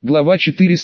Глава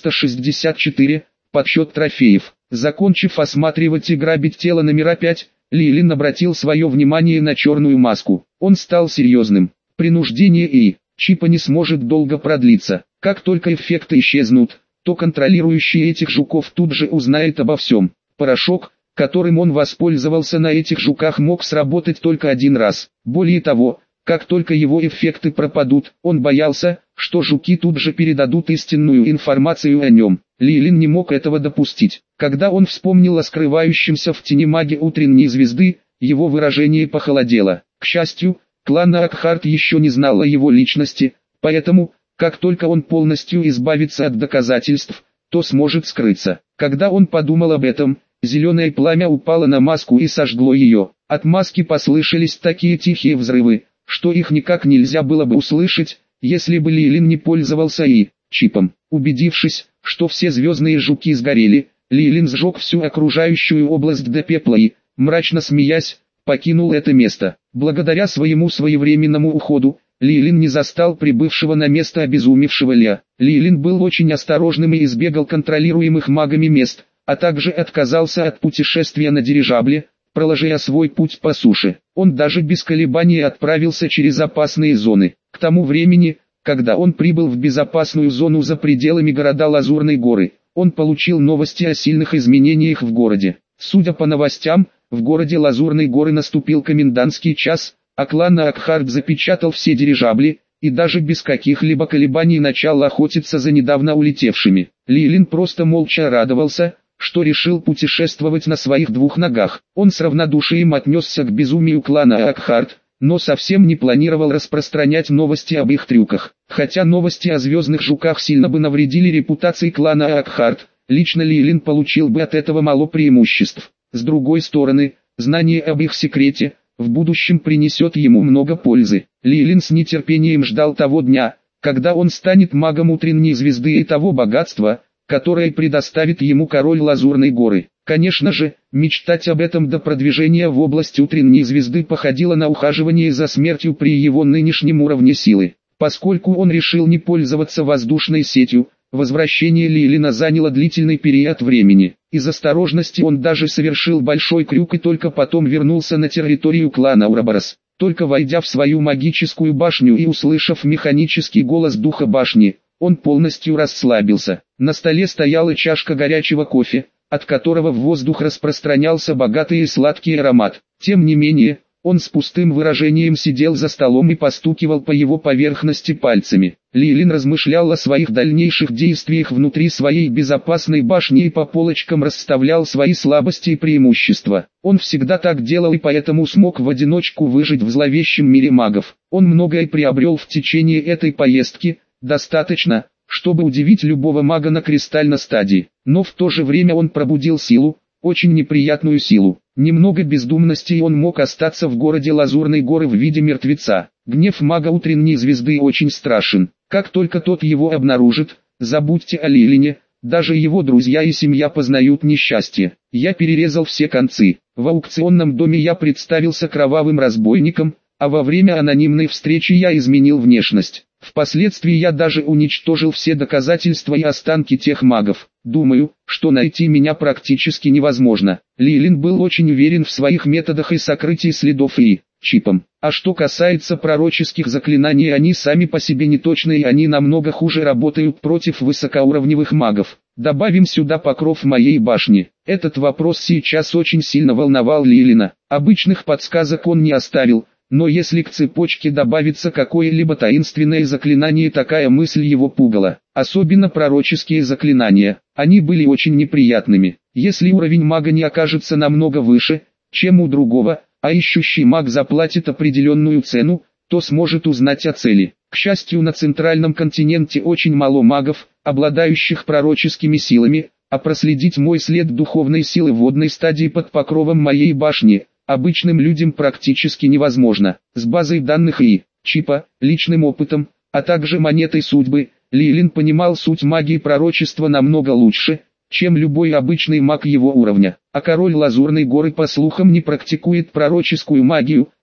464. Подсчет трофеев. Закончив осматривать и грабить тело номера 5, Лилин обратил свое внимание на черную маску. Он стал серьезным. Принуждение и чипа не сможет долго продлиться. Как только эффекты исчезнут, то контролирующий этих жуков тут же узнает обо всем. Порошок, которым он воспользовался на этих жуках, мог сработать только один раз. Более того, как только его эффекты пропадут, он боялся, что жуки тут же передадут истинную информацию о нем. Лилин не мог этого допустить. Когда он вспомнил о скрывающемся в тени маге утренней звезды, его выражение похолодело. К счастью, клан Акхарт еще не знал о его личности, поэтому, как только он полностью избавится от доказательств, то сможет скрыться. Когда он подумал об этом, зеленое пламя упало на маску и сожгло ее. От маски послышались такие тихие взрывы, что их никак нельзя было бы услышать, если бы Лилин не пользовался чипом. Убедившись, что все звездные жуки сгорели, Лилин сжег всю окружающую область до пепла и, мрачно смеясь, покинул это место. Благодаря своему своевременному уходу, Лилин не застал прибывшего на место обезумевшего Ля. Лилин был очень осторожным и избегал контролируемых магами мест, а также отказался от путешествия на дирижабле, проложив свой путь по суше. Он даже без колебаний отправился через опасные зоны. К тому времени, когда он прибыл в безопасную зону за пределами города Лазурной горы, он получил новости о сильных изменениях в городе. Судя по новостям, в городе Лазурной горы наступил комендантский час, а клан Акхарт запечатал все дирижабли, и даже без каких-либо колебаний начал охотиться за недавно улетевшими. Лилин просто молча радовался, что решил путешествовать на своих двух ногах. Он с равнодушием отнесся к безумию клана Акхарт, но совсем не планировал распространять новости об их трюках. Хотя новости о звездных жуках сильно бы навредили репутации клана Акхарт, лично Лилин получил бы от этого мало преимуществ. С другой стороны, знание об их секрете в будущем принесет ему много пользы. Лилин с нетерпением ждал того дня, когда он станет магом утренней звезды и того богатства, которое предоставит ему король Лазурной горы. Конечно же, мечтать об этом до продвижения в область утренней звезды походило на ухаживание за смертью при его нынешнем уровне силы. Поскольку он решил не пользоваться воздушной сетью, возвращение Лилина заняло длительный период времени. Из осторожности он даже совершил большой крюк и только потом вернулся на территорию клана Ураборос. Только войдя в свою магическую башню и услышав механический голос духа башни, он полностью расслабился. На столе стояла чашка горячего кофе, от которого в воздух распространялся богатый и сладкий аромат. Тем не менее, он с пустым выражением сидел за столом и постукивал по его поверхности пальцами. Лилин размышлял о своих дальнейших действиях внутри своей безопасной башни и по полочкам расставлял свои слабости и преимущества. Он всегда так делал и поэтому смог в одиночку выжить в зловещем мире магов. Он многое приобрел в течение этой поездки, достаточно, чтобы удивить любого мага на кристальной стадии. Но в то же время он пробудил силу, очень неприятную силу. Немного бездумности и он мог остаться в городе Лазурной горы в виде мертвеца. Гнев мага утренней звезды очень страшен. Как только тот его обнаружит, забудьте о Лилине, даже его друзья и семья познают несчастье. Я перерезал все концы. В аукционном доме я представился кровавым разбойником, а во время анонимной встречи я изменил внешность. Впоследствии я даже уничтожил все доказательства и останки тех магов. Думаю, что найти меня практически невозможно. Лилин был очень уверен в своих методах и сокрытии следов и чипом. А что касается пророческих заклинаний, они сами по себе неточные и они намного хуже работают против высокоуровневых магов. Добавим сюда покров моей башни. Этот вопрос сейчас очень сильно волновал Лилина. Обычных подсказок он не оставил. Но если к цепочке добавится какое-либо таинственное заклинание, такая мысль его пугала. Особенно пророческие заклинания. Они были очень неприятными. Если уровень мага не окажется намного выше, чем у другого, а ищущий маг заплатит определенную цену, то сможет узнать о цели. К счастью, на центральном континенте очень мало магов, обладающих пророческими силами, а проследить мой след духовной силы в водной стадии под покровом моей башни обычным людям практически невозможно. С базой данных и чипа, личным опытом, а также монетой судьбы, Лилин понимал суть магии пророчества намного лучше, чем любой обычный маг его уровня. А король Лазурной горы по слухам не практикует пророческую магию,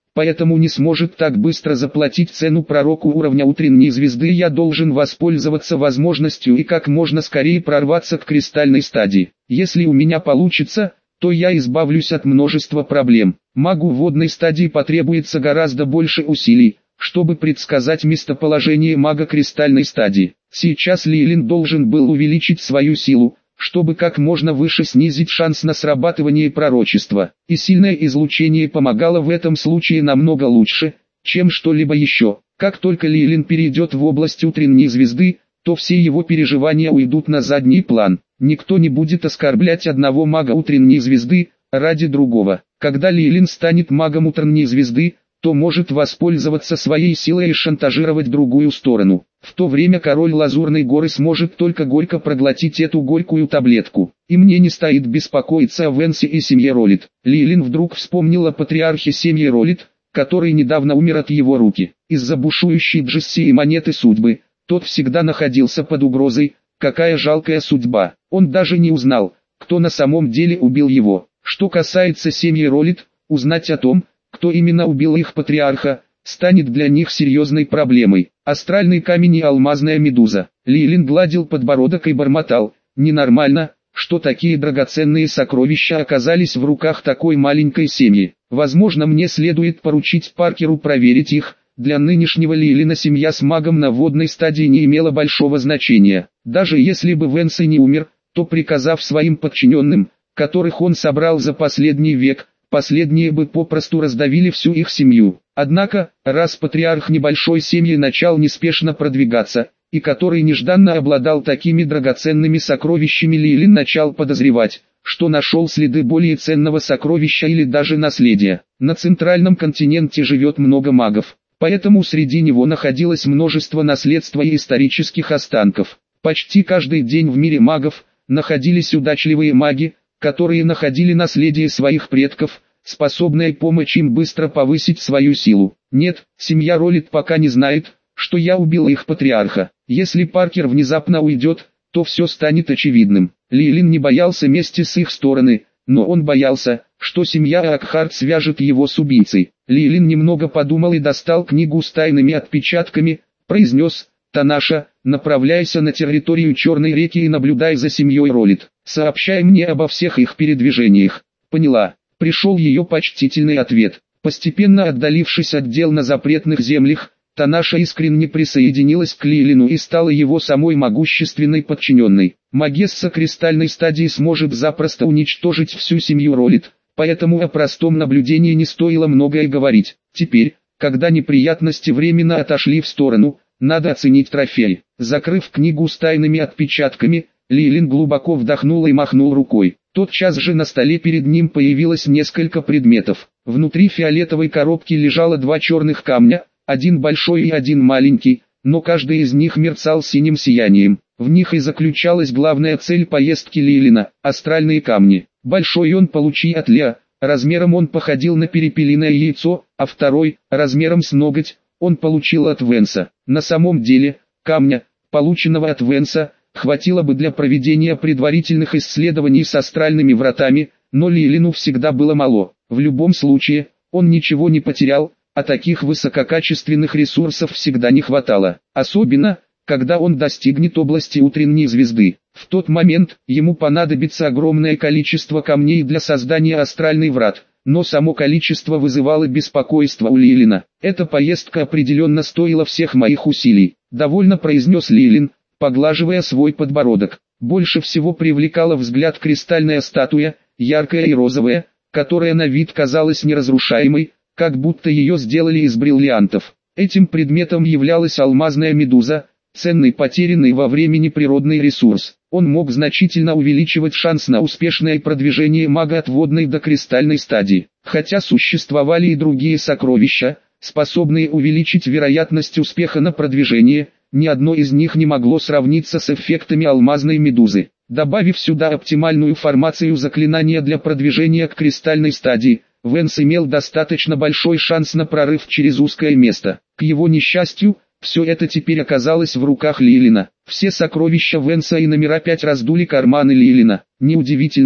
поэтому не сможет так быстро заплатить цену пророку уровня утренней звезды. Я должен воспользоваться возможностью и как можно скорее прорваться к кристальной стадии. Если у меня получится, то я избавлюсь от множества проблем. Магу водной стадии потребуется гораздо больше усилий, чтобы предсказать местоположение мага кристальной стадии. Сейчас Лилин должен был увеличить свою силу, чтобы как можно выше снизить шанс на срабатывание пророчества. И сильное излучение помогало в этом случае намного лучше, чем что-либо еще. Как только Лилин перейдет в область утренней звезды, то все его переживания уйдут на задний план. Никто не будет оскорблять одного мага утренней звезды ради другого. Когда Лилин станет магом утренней звезды, то может воспользоваться своей силой и шантажировать другую сторону. В то время король Лазурной горы сможет только горько проглотить эту горькую таблетку. И мне не стоит беспокоиться о Венсе и семье Ролит. Лилин вдруг вспомнил о патриархе семьи Ролит, который недавно умер от его руки. Из-за бушующей Джесси и монеты судьбы, тот всегда находился под угрозой. Какая жалкая судьба. Он даже не узнал, кто на самом деле убил его. Что касается семьи Ролит, узнать о том, кто именно убил их патриарха, станет для них серьезной проблемой. Астральный камень и алмазная медуза. Лилин гладил подбородок и бормотал: ненормально, что такие драгоценные сокровища оказались в руках такой маленькой семьи. Возможно, мне следует поручить Паркеру проверить их. Для нынешнего Лилина семья с магом на водной стадии не имела большого значения. Даже если бы Венс и не умер, то приказав своим подчиненным, которых он собрал за последний век, последние бы попросту раздавили всю их семью. Однако, раз патриарх небольшой семьи начал неспешно продвигаться, и который нежданно обладал такими драгоценными сокровищами, Лилин начал подозревать, что нашел следы более ценного сокровища или даже наследия. На центральном континенте живет много магов, поэтому среди него находилось множество наследства и исторических останков. Почти каждый день в мире магов находились удачливые маги, которые находили наследие своих предков, способное помочь им быстро повысить свою силу. Нет, семья Ролит пока не знает, что я убил их патриарха. Если Паркер внезапно уйдет, то все станет очевидным. Лилин не боялся мести с их стороны, но он боялся, что семья Акхарт свяжет его с убийцей. Лилин немного подумал и достал книгу с тайными отпечатками, произнес: «Танаша, направляйся на территорию Черной реки и наблюдай за семьей Ролит. Сообщай мне обо всех их передвижениях». «Поняла». Пришел ее почтительный ответ. Постепенно отдалившись от дел на запретных землях, Танаша искренне присоединилась к Лилину и стала его самой могущественной подчиненной. Магесса кристальной стадии сможет запросто уничтожить всю семью Ролит, поэтому о простом наблюдении не стоило многое говорить. Теперь, когда неприятности временно отошли в сторону, надо оценить трофей. Закрыв книгу с тайными отпечатками, Лилин глубоко вдохнул и махнул рукой. Тотчас же на столе перед ним появилось несколько предметов. Внутри фиолетовой коробки лежало два черных камня, один большой и один маленький, но каждый из них мерцал синим сиянием. В них и заключалась главная цель поездки Лилина – астральные камни. Большой он получил от Леа, размером он походил на перепелиное яйцо, а второй, размером с ноготь, он получил от Венса. На самом деле, камня, полученного от Венса, хватило бы для проведения предварительных исследований с астральными вратами, но Лилину всегда было мало. В любом случае, он ничего не потерял, а таких высококачественных ресурсов всегда не хватало. Особенно, когда он достигнет области утренней звезды. В тот момент, ему понадобится огромное количество камней для создания астральной врат, но само количество вызывало беспокойство у Лилина. Эта поездка определенно стоила всех моих усилий. Довольно произнес Лилин, поглаживая свой подбородок. Больше всего привлекала взгляд кристальная статуя, яркая и розовая, которая на вид казалась неразрушаемой, как будто ее сделали из бриллиантов. Этим предметом являлась алмазная медуза, ценный потерянный во времени природный ресурс. Он мог значительно увеличивать шанс на успешное продвижение мага от водной до кристальной стадии. Хотя существовали и другие сокровища, способные увеличить вероятность успеха на продвижение, ни одно из них не могло сравниться с эффектами алмазной медузы. Добавив сюда оптимальную формацию заклинания для продвижения к кристальной стадии, Венс имел достаточно большой шанс на прорыв через узкое место. К его несчастью, все это теперь оказалось в руках Лилина. Все сокровища Венса и номера 5 раздули карманы Лилина. Неудивительно,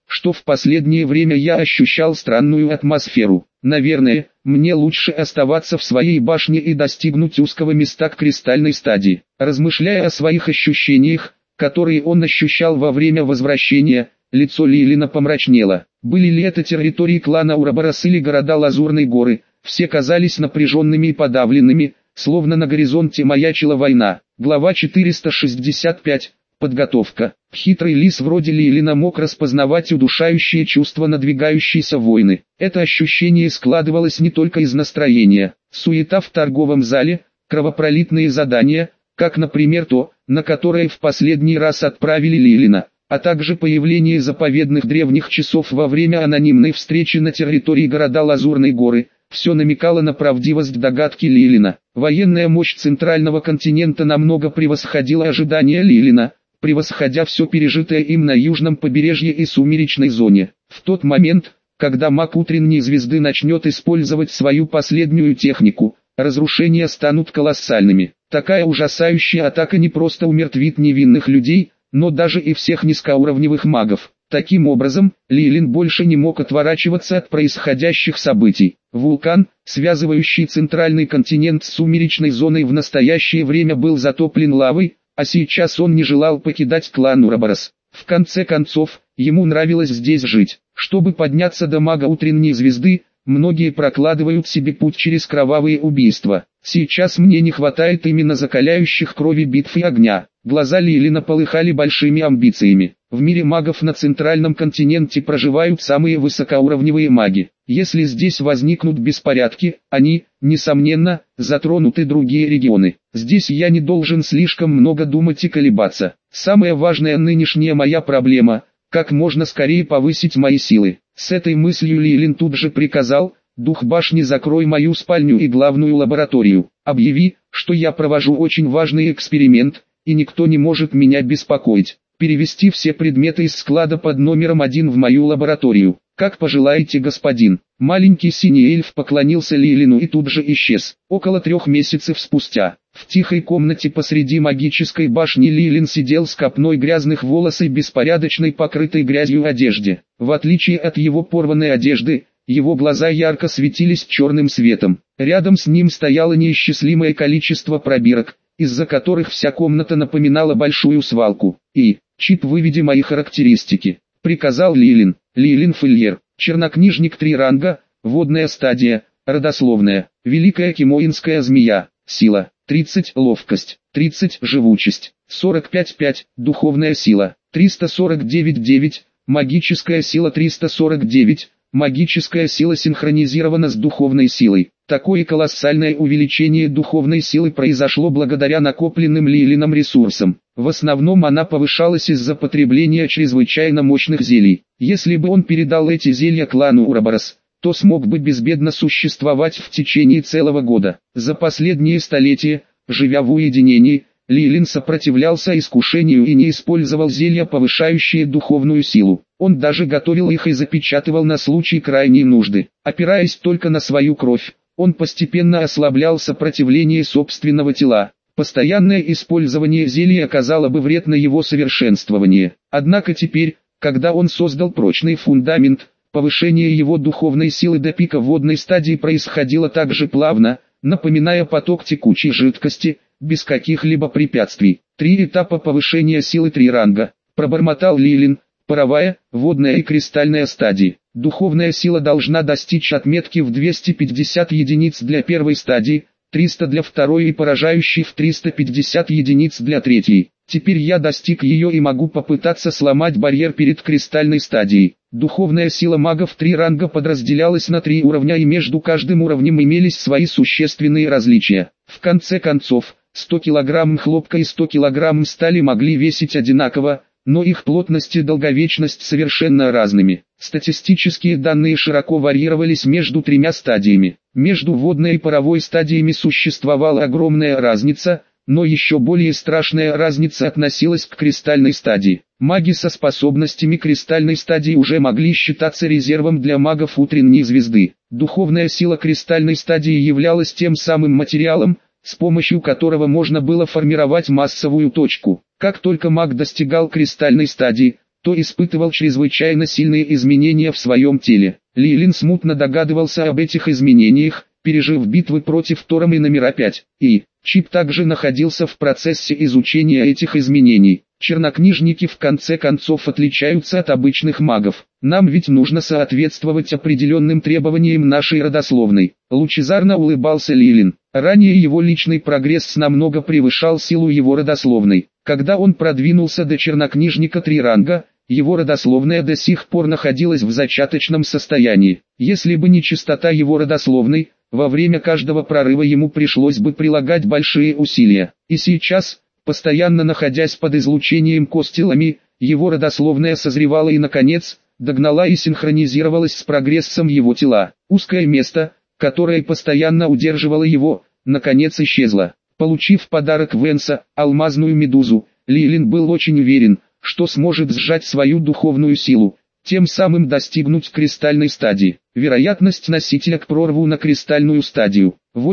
что в последнее время я ощущал странную атмосферу. Наверное, мне лучше оставаться в своей башне и достигнуть узкого места к кристальной стадии. Размышляя о своих ощущениях, которые он ощущал во время возвращения, лицо Лилина помрачнело. Были ли это территории клана Ураборос или города Лазурной горы, все казались напряженными и подавленными, словно на горизонте маячила война. Глава 465. Подготовка. Хитрый лис вроде Лилина мог распознавать удушающее чувство надвигающейся войны. Это ощущение складывалось не только из настроения. Суета в торговом зале, кровопролитные задания, как, например, то, на которое в последний раз отправили Лилина, а также появление заповедных древних часов во время анонимной встречи на территории города Лазурной горы, все намекало на правдивость догадки Лилина. Военная мощь центрального континента намного превосходила ожидания Лилина, превосходя все пережитое им на южном побережье и сумеречной зоне. В тот момент, когда маг утренней звезды начнет использовать свою последнюю технику, разрушения станут колоссальными. Такая ужасающая атака не просто умертвит невинных людей, но даже и всех низкоуровневых магов. Таким образом, Лилин больше не мог отворачиваться от происходящих событий. Вулкан, связывающий центральный континент с сумеречной зоной, в настоящее время был затоплен лавой, а сейчас он не желал покидать клан Ураборос. В конце концов, ему нравилось здесь жить. Чтобы подняться до мага утренней звезды, многие прокладывают себе путь через кровавые убийства. Сейчас мне не хватает именно закаляющих крови битв и огня. Глаза Лилина полыхали большими амбициями. В мире магов на центральном континенте проживают самые высокоуровневые маги. Если здесь возникнут беспорядки, они, несомненно, затронут и другие регионы. Здесь я не должен слишком много думать и колебаться. Самая важная нынешняя моя проблема – как можно скорее повысить мои силы. С этой мыслью Лилин тут же приказал: «Дух башни, закрой мою спальню и главную лабораторию. Объяви, что я провожу очень важный эксперимент, и никто не может меня беспокоить. Перевести все предметы из склада под номером 1 в мою лабораторию. Как пожелаете, господин». Маленький синий эльф поклонился Лилину и тут же исчез. Около 3 месяцев спустя, в тихой комнате посреди магической башни Лилин сидел с копной грязных волос и беспорядочной покрытой грязью одежде. В отличие от его порванной одежды, его глаза ярко светились черным светом. Рядом с ним стояло неисчислимое количество пробирок, из-за которых вся комната напоминала большую свалку. «Чип, выведи мои характеристики», — приказал Лилин. Лилин Фильер, чернокнижник 3 ранга, водная стадия, родословная, великая кимоинская змея, сила, 30, ловкость, 30, живучесть, 45-5, духовная сила, 349-9, магическая сила 349, магическая сила синхронизирована с духовной силой. Такое колоссальное увеличение духовной силы произошло благодаря накопленным Лилином ресурсам. В основном она повышалась из-за потребления чрезвычайно мощных зелий. Если бы он передал эти зелья клану Ураборос, то смог бы безбедно существовать в течение целого года. За последние столетия, живя в уединении, Лилин сопротивлялся искушению и не использовал зелья, повышающие духовную силу. Он даже готовил их и запечатывал на случай крайней нужды. Опираясь только на свою кровь, он постепенно ослаблял сопротивление собственного тела. Постоянное использование зелий оказало бы вред на его совершенствование. Однако теперь, когда он создал прочный фундамент, повышение его духовной силы до пика водной стадии происходило так же плавно, напоминая поток текучей жидкости, без каких-либо препятствий. 3 этапа повышения силы 3 ранга, пробормотал Лилин: паровая, водная и кристальная стадии. Духовная сила должна достичь отметки в 250 единиц для первой стадии, 300 для второй и поражающей в 350 единиц для третьей. Теперь я достиг ее и могу попытаться сломать барьер перед кристальной стадией. Духовная сила магов 3 ранга подразделялась на 3 уровня, и между каждым уровнем имелись свои существенные различия. В конце концов, 100 кг хлопка и 100 кг стали могли весить одинаково, но их плотность и долговечность совершенно разными. Статистические данные широко варьировались между 3 стадиями. Между водной и паровой стадиями существовала огромная разница, но еще более страшная разница относилась к кристальной стадии. Маги со способностями кристальной стадии уже могли считаться резервом для магов утренней звезды. Духовная сила кристальной стадии являлась тем самым материалом, с помощью которого можно было формировать массовую точку. Как только маг достигал кристальной стадии, то испытывал чрезвычайно сильные изменения в своем теле. Лилин смутно догадывался об этих изменениях, пережив битвы против Тором и номера 5. И Чип также находился в процессе изучения этих изменений. Чернокнижники в конце концов отличаются от обычных магов. Нам ведь нужно соответствовать определенным требованиям нашей родословной. Лучезарно улыбался Лилин. Ранее его личный прогресс намного превышал силу его родословной. Когда он продвинулся до чернокнижника 3 ранга, его родословная до сих пор находилась в зачаточном состоянии. Если бы не чистота его родословной, во время каждого прорыва ему пришлось бы прилагать большие усилия. И сейчас, постоянно находясь под излучением костелами, его родословная созревала и наконец, догнала и синхронизировалась с прогрессом его тела. Узкое место, которое постоянно удерживало его, наконец исчезло. Получив в подарок Венса, алмазную медузу, Лилин был очень уверен, что сможет сжать свою духовную силу, тем самым достигнуть кристальной стадии. Вероятность носителя к прорву на кристальную стадию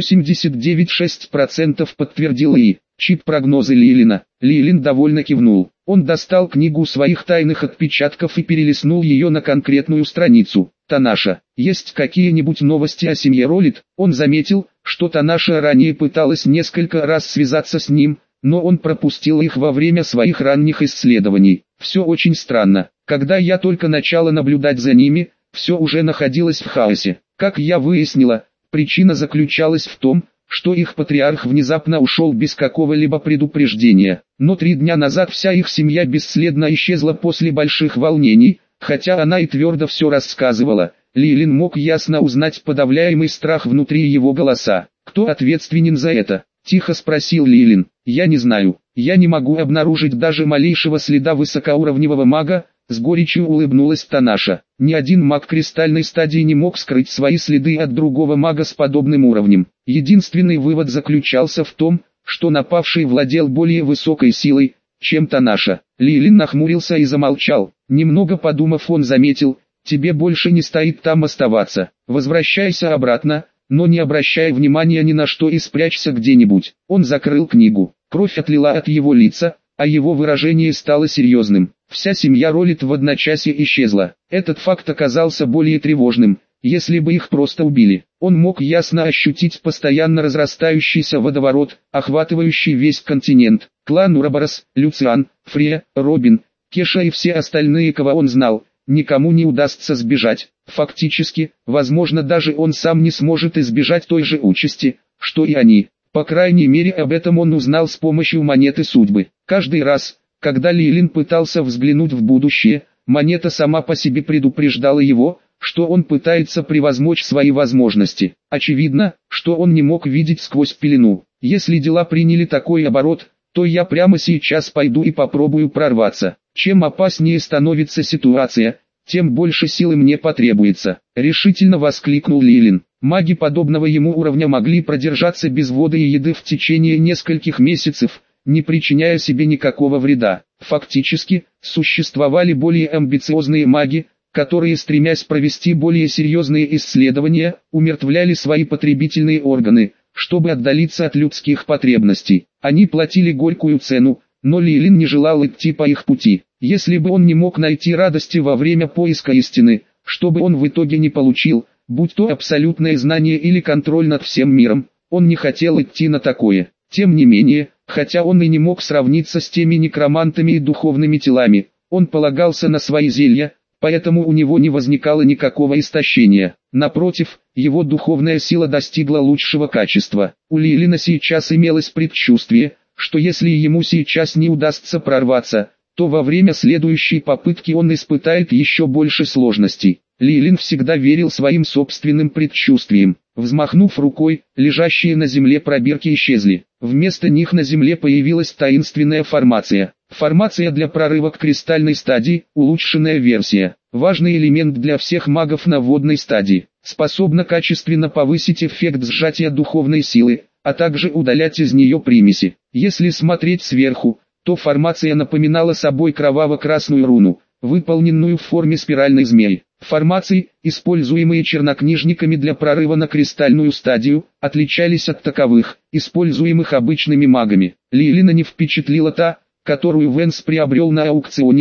89,6% подтвердил И. Чип прогнозы Лилина. Лилин довольно кивнул. Он достал книгу своих тайных отпечатков и перелистнул ее на конкретную страницу. Танаша, есть какие-нибудь новости о семье Ролит? Он заметил, что Танаша ранее пыталась несколько раз связаться с ним, но он пропустил их во время своих ранних исследований. Все очень странно. Когда я только начала наблюдать за ними, все уже находилось в хаосе. Как я выяснила, причина заключалась в том, что их патриарх внезапно ушел без какого-либо предупреждения. Но 3 дня назад вся их семья бесследно исчезла после больших волнений, хотя она и твердо все рассказывала. Лилин мог ясно узнать подавляемый страх внутри его голоса. «Кто ответственен за это?» – тихо спросил Лилин. «Я не знаю. Я не могу обнаружить даже малейшего следа высокоуровневого мага», — с горечью улыбнулась Танаша. Ни один маг кристальной стадии не мог скрыть свои следы от другого мага с подобным уровнем. Единственный вывод заключался в том, что напавший владел более высокой силой, чем Танаша. Лилин нахмурился и замолчал. Немного подумав, он заметил: «Тебе больше не стоит там оставаться. Возвращайся обратно, но не обращай внимания ни на что и спрячься где-нибудь». Он закрыл книгу. Кровь отлила от его лица, а его выражение стало серьезным. Вся семья Ролит в одночасье исчезла. Этот факт оказался более тревожным, если бы их просто убили. Он мог ясно ощутить постоянно разрастающийся водоворот, охватывающий весь континент. Клан Ураборос, Люциан, Фрея, Робин, Кеша и все остальные, кого он знал, никому не удастся сбежать. Фактически, возможно, даже он сам не сможет избежать той же участи, что и они. По крайней мере, об этом он узнал с помощью монеты судьбы. Каждый раз, когда Лилин пытался взглянуть в будущее, монета сама по себе предупреждала его, что он пытается превозмочь свои возможности. Очевидно, что он не мог видеть сквозь пелену. Если дела приняли такой оборот, то я прямо сейчас пойду и попробую прорваться. Чем опаснее становится ситуация, тем больше силы мне потребуется, решительно воскликнул Лилин. Маги подобного ему уровня могли продержаться без воды и еды в течение нескольких месяцев, не причиняя себе никакого вреда. Фактически, существовали более амбициозные маги, которые, стремясь провести более серьезные исследования, умертвляли свои потребительные органы, чтобы отдалиться от людских потребностей. Они платили горькую цену, но Лилин не желал идти по их пути. Если бы он не мог найти радости во время поиска истины, что бы он в итоге не получил, будь то абсолютное знание или контроль над всем миром, он не хотел идти на такое. Тем не менее, хотя он и не мог сравниться с теми некромантами и духовными телами, он полагался на свои зелья, поэтому у него не возникало никакого истощения. Напротив, его духовная сила достигла лучшего качества. У Лилина сейчас имелось предчувствие, что если ему сейчас не удастся прорваться, то во время следующей попытки он испытает еще больше сложностей. Лилин всегда верил своим собственным предчувствиям. Взмахнув рукой, лежащие на земле пробирки исчезли. Вместо них на земле появилась таинственная формация. Формация для прорыва к кристальной стадии, улучшенная версия. Важный элемент для всех магов на водной стадии. Способна качественно повысить эффект сжатия духовной силы, а также удалять из нее примеси. Если смотреть сверху, то формация напоминала собой кроваво-красную руну, выполненную в форме спиральной змеи. Формации, используемые чернокнижниками для прорыва на кристальную стадию, отличались от таковых, используемых обычными магами. Лилина не впечатлила та, которую Венс приобрел на аукционе,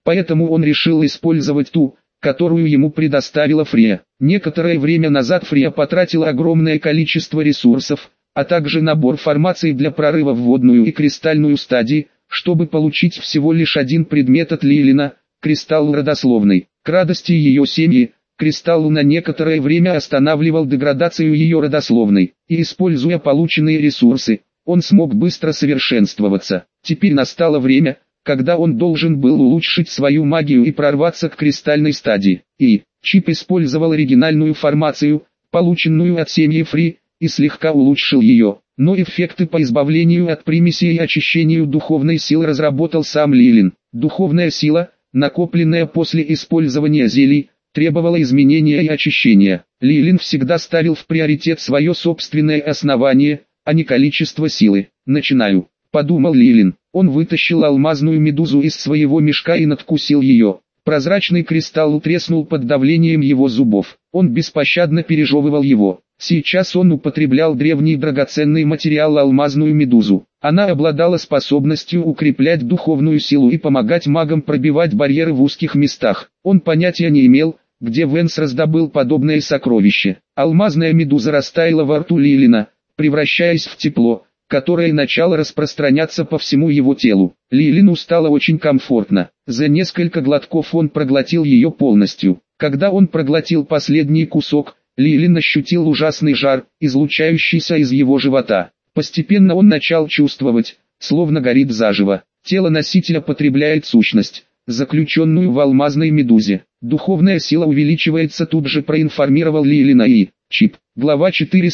поэтому он решил использовать ту, которую ему предоставила Фрея. Некоторое время назад Фрея потратила огромное количество ресурсов, а также набор формаций для прорыва в водную и кристальную стадии, чтобы получить всего лишь один предмет от Лилина – кристалл родословный. К радости ее семьи, кристалл на некоторое время останавливал деградацию ее родословной, и используя полученные ресурсы, он смог быстро совершенствоваться. Теперь настало время, когда он должен был улучшить свою магию и прорваться к кристальной стадии. И Чип использовал оригинальную формацию, полученную от семьи Фри, и слегка улучшил ее. Но эффекты по избавлению от примесей и очищению духовной силы разработал сам Лилин. Духовная сила, накопленная после использования зелий, требовала изменения и очищения. Лилин всегда ставил в приоритет свое собственное основание, а не количество силы. «Начинаю», — подумал Лилин. Он вытащил алмазную медузу из своего мешка и надкусил ее. Прозрачный кристалл треснул под давлением его зубов. Он беспощадно пережевывал его. Сейчас он употреблял древний драгоценный материал алмазную медузу. Она обладала способностью укреплять духовную силу и помогать магам пробивать барьеры в узких местах. Он понятия не имел, где Венс раздобыл подобное сокровище. Алмазная медуза растаяла во рту Лилина, превращаясь в тепло, которое начало распространяться по всему его телу. Лилину стало очень комфортно. За несколько глотков он проглотил ее полностью. Когда он проглотил последний кусок, Лилин ощутил ужасный жар, излучающийся из его живота. Постепенно он начал чувствовать, словно горит заживо. Тело носителя потребляет сущность, заключенную в алмазной медузе. Духовная сила увеличивается, тут же проинформировал Лилина и Чип. Глава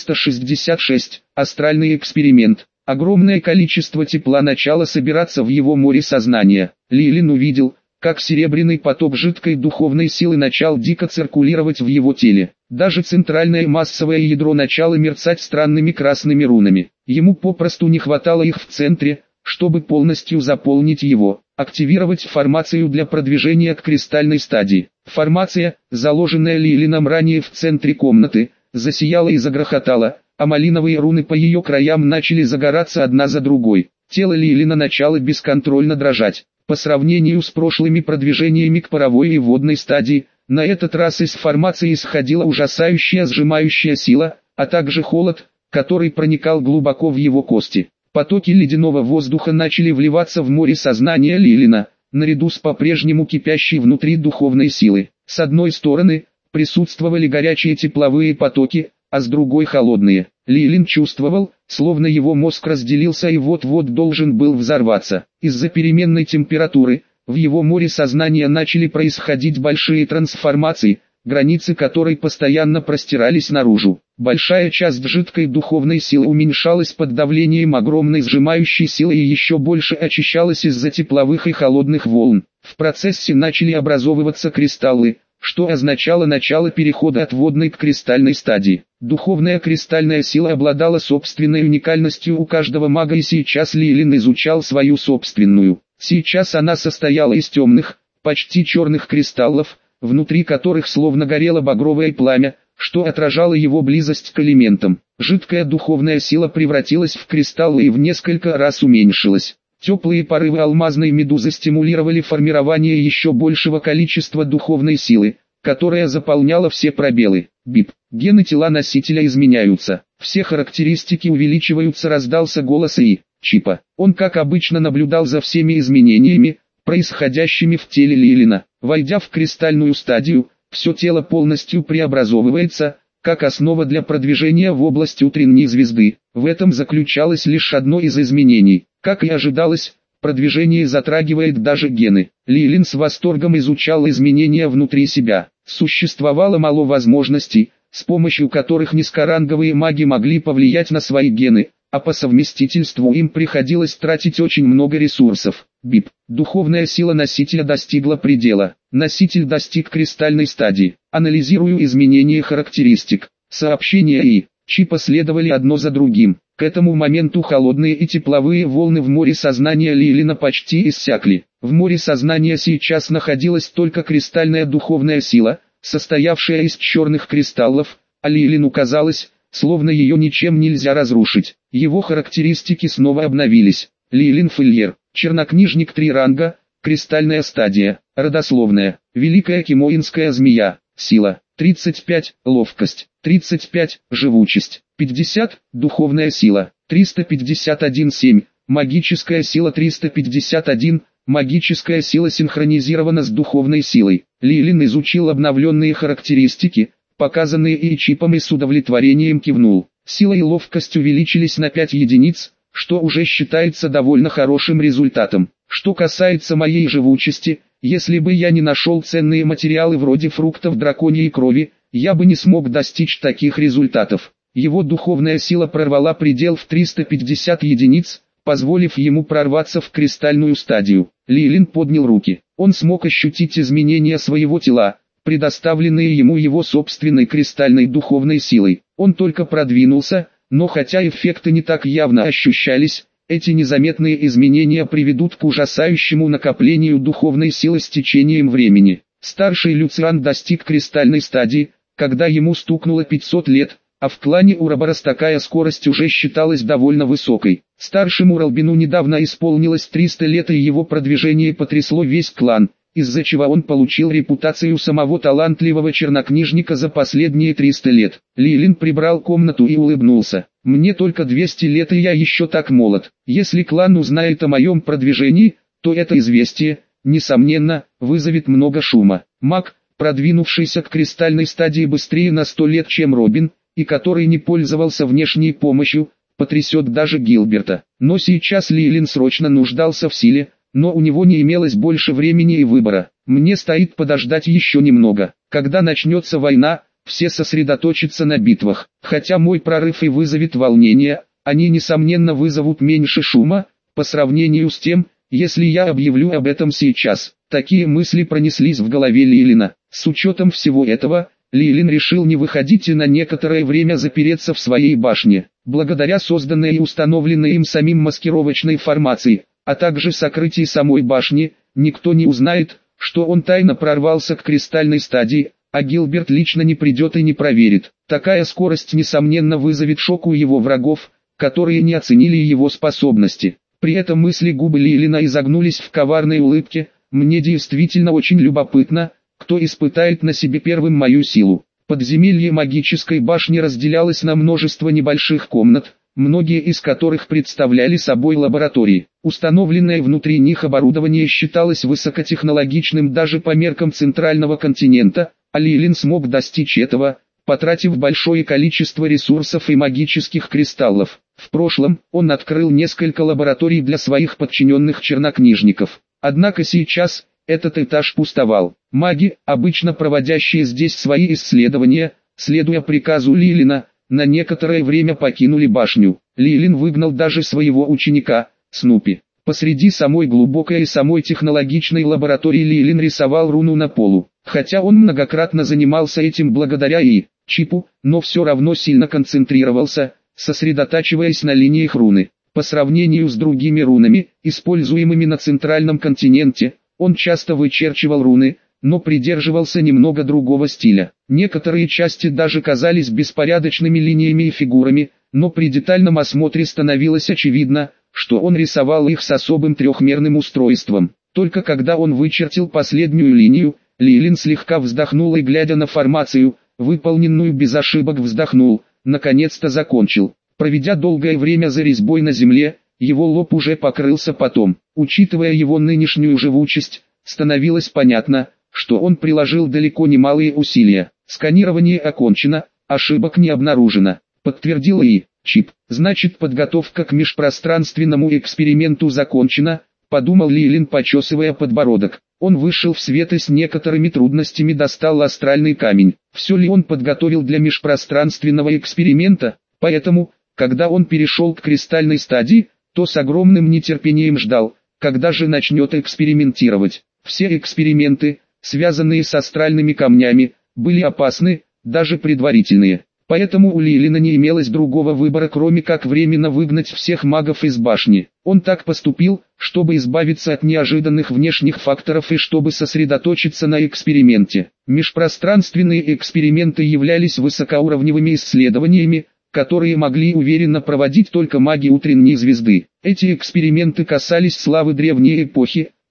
466. Астральный эксперимент. Огромное количество тепла начало собираться в его море сознания. Лилин увидел, как серебряный поток жидкой духовной силы начал дико циркулировать в его теле. Даже центральное массовое ядро начало мерцать странными красными рунами. Ему попросту не хватало их в центре, чтобы полностью заполнить его. Активировать формацию для продвижения к кристальной стадии. Формация, заложенная Лилином ранее в центре комнаты, засияла и загрохотала, а малиновые руны по ее краям начали загораться одна за другой. Тело Лилина начало бесконтрольно дрожать. По сравнению с прошлыми продвижениями к паровой и водной стадии, на этот раз из формации исходила ужасающая сжимающая сила, а также холод, который проникал глубоко в его кости. Потоки ледяного воздуха начали вливаться в море сознания Лилина, наряду с по-прежнему кипящей внутри духовной силы. С одной стороны, присутствовали горячие тепловые потоки, а с другой холодные. Лилин чувствовал, словно его мозг разделился и вот-вот должен был взорваться. Из-за переменной температуры, в его море сознания начали происходить большие трансформации, границы которой постоянно простирались наружу. Большая часть жидкой духовной силы уменьшалась под давлением огромной сжимающей силы и еще больше очищалась из-за тепловых и холодных волн. В процессе начали образовываться кристаллы, что означало начало перехода от водной к кристальной стадии. Духовная кристальная сила обладала собственной уникальностью у каждого мага, и сейчас Лилин изучал свою собственную. Сейчас она состояла из темных, почти черных кристаллов, внутри которых словно горело багровое пламя, что отражало его близость к элементам. Жидкая духовная сила превратилась в кристаллы и в несколько раз уменьшилась. Теплые порывы алмазной медузы стимулировали формирование еще большего количества духовной силы, которая заполняла все пробелы. Бип. Гены тела носителя изменяются. Все характеристики увеличиваются, раздался голос И. Чипа. Он как обычно наблюдал за всеми изменениями, происходящими в теле Лилина. Войдя в кристальную стадию, все тело полностью преобразовывается, как основа для продвижения в область утренней звезды. В этом заключалось лишь одно из изменений. Как и ожидалось, продвижение затрагивает даже гены. Лилин с восторгом изучал изменения внутри себя. Существовало мало возможностей, с помощью которых низкоранговые маги могли повлиять на свои гены, а по совместительству им приходилось тратить очень много ресурсов. Бип. Духовная сила носителя достигла предела. Носитель достиг кристальной стадии. Анализирую изменения характеристик. Сообщения И. Чипа следовали одно за другим. К этому моменту холодные и тепловые волны в море сознания Лилина почти иссякли. В море сознания сейчас находилась только кристальная духовная сила, состоявшая из черных кристаллов, а Лилину казалось, словно ее ничем нельзя разрушить. Его характеристики снова обновились. Лилин Фильер, чернокнижник 3 ранга, Кристальная стадия. Родословная. Великая кимоинская змея. Сила. 35. Ловкость. 35. Живучесть. 50. Духовная сила. 351-7. Магическая сила 351. Магическая сила синхронизирована с духовной силой. Лилин изучил обновленные характеристики, показанные ей чипом, и с удовлетворением кивнул. Сила и ловкость увеличились на 5 единиц, что уже считается довольно хорошим результатом. Что касается моей живучести, если бы я не нашел ценные материалы вроде фруктов драконьей крови, я бы не смог достичь таких результатов. Его духовная сила прорвала предел в 350 единиц, позволив ему прорваться в кристальную стадию. Лилин поднял руки. Он смог ощутить изменения своего тела, предоставленные ему его собственной кристальной духовной силой. Он только продвинулся, но хотя эффекты не так явно ощущались, эти незаметные изменения приведут к ужасающему накоплению духовной силы с течением времени. Старший Люциан достиг кристальной стадии, когда ему стукнуло 500 лет, а в клане Ураборос такая скорость уже считалась довольно высокой. Старшему Ралбину недавно исполнилось 300 лет, и его продвижение потрясло весь клан, из-за чего он получил репутацию самого талантливого чернокнижника за последние 300 лет. Лилин прибрал комнату и улыбнулся. «Мне только 200 лет, и я еще так молод. Если клан узнает о моем продвижении, то это известие, несомненно, вызовет много шума. Маг, продвинувшийся к кристальной стадии быстрее на 100 лет, чем Робин, и который не пользовался внешней помощью, потрясет даже Гилберта. Но сейчас Лилин срочно нуждался в силе, но у него не имелось больше времени и выбора. Мне стоит подождать еще немного. Когда начнется война, все сосредоточатся на битвах. Хотя мой прорыв и вызовет волнение, они несомненно вызовут меньше шума, по сравнению с тем, если я объявлю об этом сейчас. Такие мысли пронеслись в голове Лилина. С учетом всего этого, Лилин решил не выходить и на некоторое время запереться в своей башне. Благодаря созданной и установленной им самим маскировочной формации, а также сокрытии самой башни, никто не узнает, что он тайно прорвался к кристальной стадии, а Гилберт лично не придет и не проверит. Такая скорость несомненно вызовет шок у его врагов, которые не оценили его способности. При этом мысли губы Лилина изогнулись в коварной улыбке. «Мне действительно очень любопытно, кто испытает на себе первым мою силу». Подземелье магической башни разделялось на множество небольших комнат, многие из которых представляли собой лаборатории. Установленное внутри них оборудование считалось высокотехнологичным даже по меркам центрального континента, а Лилин смог достичь этого, потратив большое количество ресурсов и магических кристаллов. В прошлом он открыл несколько лабораторий для своих подчиненных чернокнижников. Однако сейчас этот этаж пустовал. Маги, обычно проводящие здесь свои исследования, следуя приказу Лилина, на некоторое время покинули башню. Лилин выгнал даже своего ученика, Снупи. Посреди самой глубокой и самой технологичной лаборатории Лилин рисовал руну на полу. Хотя он многократно занимался этим благодаря чипу, но все равно сильно концентрировался, сосредотачиваясь на линиях руны. По сравнению с другими рунами, используемыми на центральном континенте, он часто вычерчивал руны, но придерживался немного другого стиля. Некоторые части даже казались беспорядочными линиями и фигурами, но при детальном осмотре становилось очевидно, что он рисовал их с особым трехмерным устройством. Только когда он вычертил последнюю линию, Лилин слегка вздохнул и, глядя на формацию, выполненную без ошибок, вздохнул, наконец-то закончил. Проведя долгое время за резьбой на земле, его лоб уже покрылся потом. Учитывая его нынешнюю живучесть, становилось понятно, что он приложил далеко не малые усилия. Сканирование окончено, ошибок не обнаружено. Подтвердил чип. Значит, подготовка к межпространственному эксперименту закончена, подумал Лилин, почесывая подбородок. Он вышел в свет и с некоторыми трудностями достал астральный камень. Все ли он подготовил для межпространственного эксперимента? Поэтому, когда он перешел к кристальной стадии, то с огромным нетерпением ждал, когда же начнет экспериментировать. Все эксперименты, связанные с астральными камнями, были опасны, даже предварительные. Поэтому у Лилина не имелось другого выбора, кроме как временно выгнать всех магов из башни. Он так поступил, чтобы избавиться от неожиданных внешних факторов и чтобы сосредоточиться на эксперименте. Межпространственные эксперименты являлись высокоуровневыми исследованиями, которые могли уверенно проводить только маги утренней звезды. Эти эксперименты касались славы древней эпохи,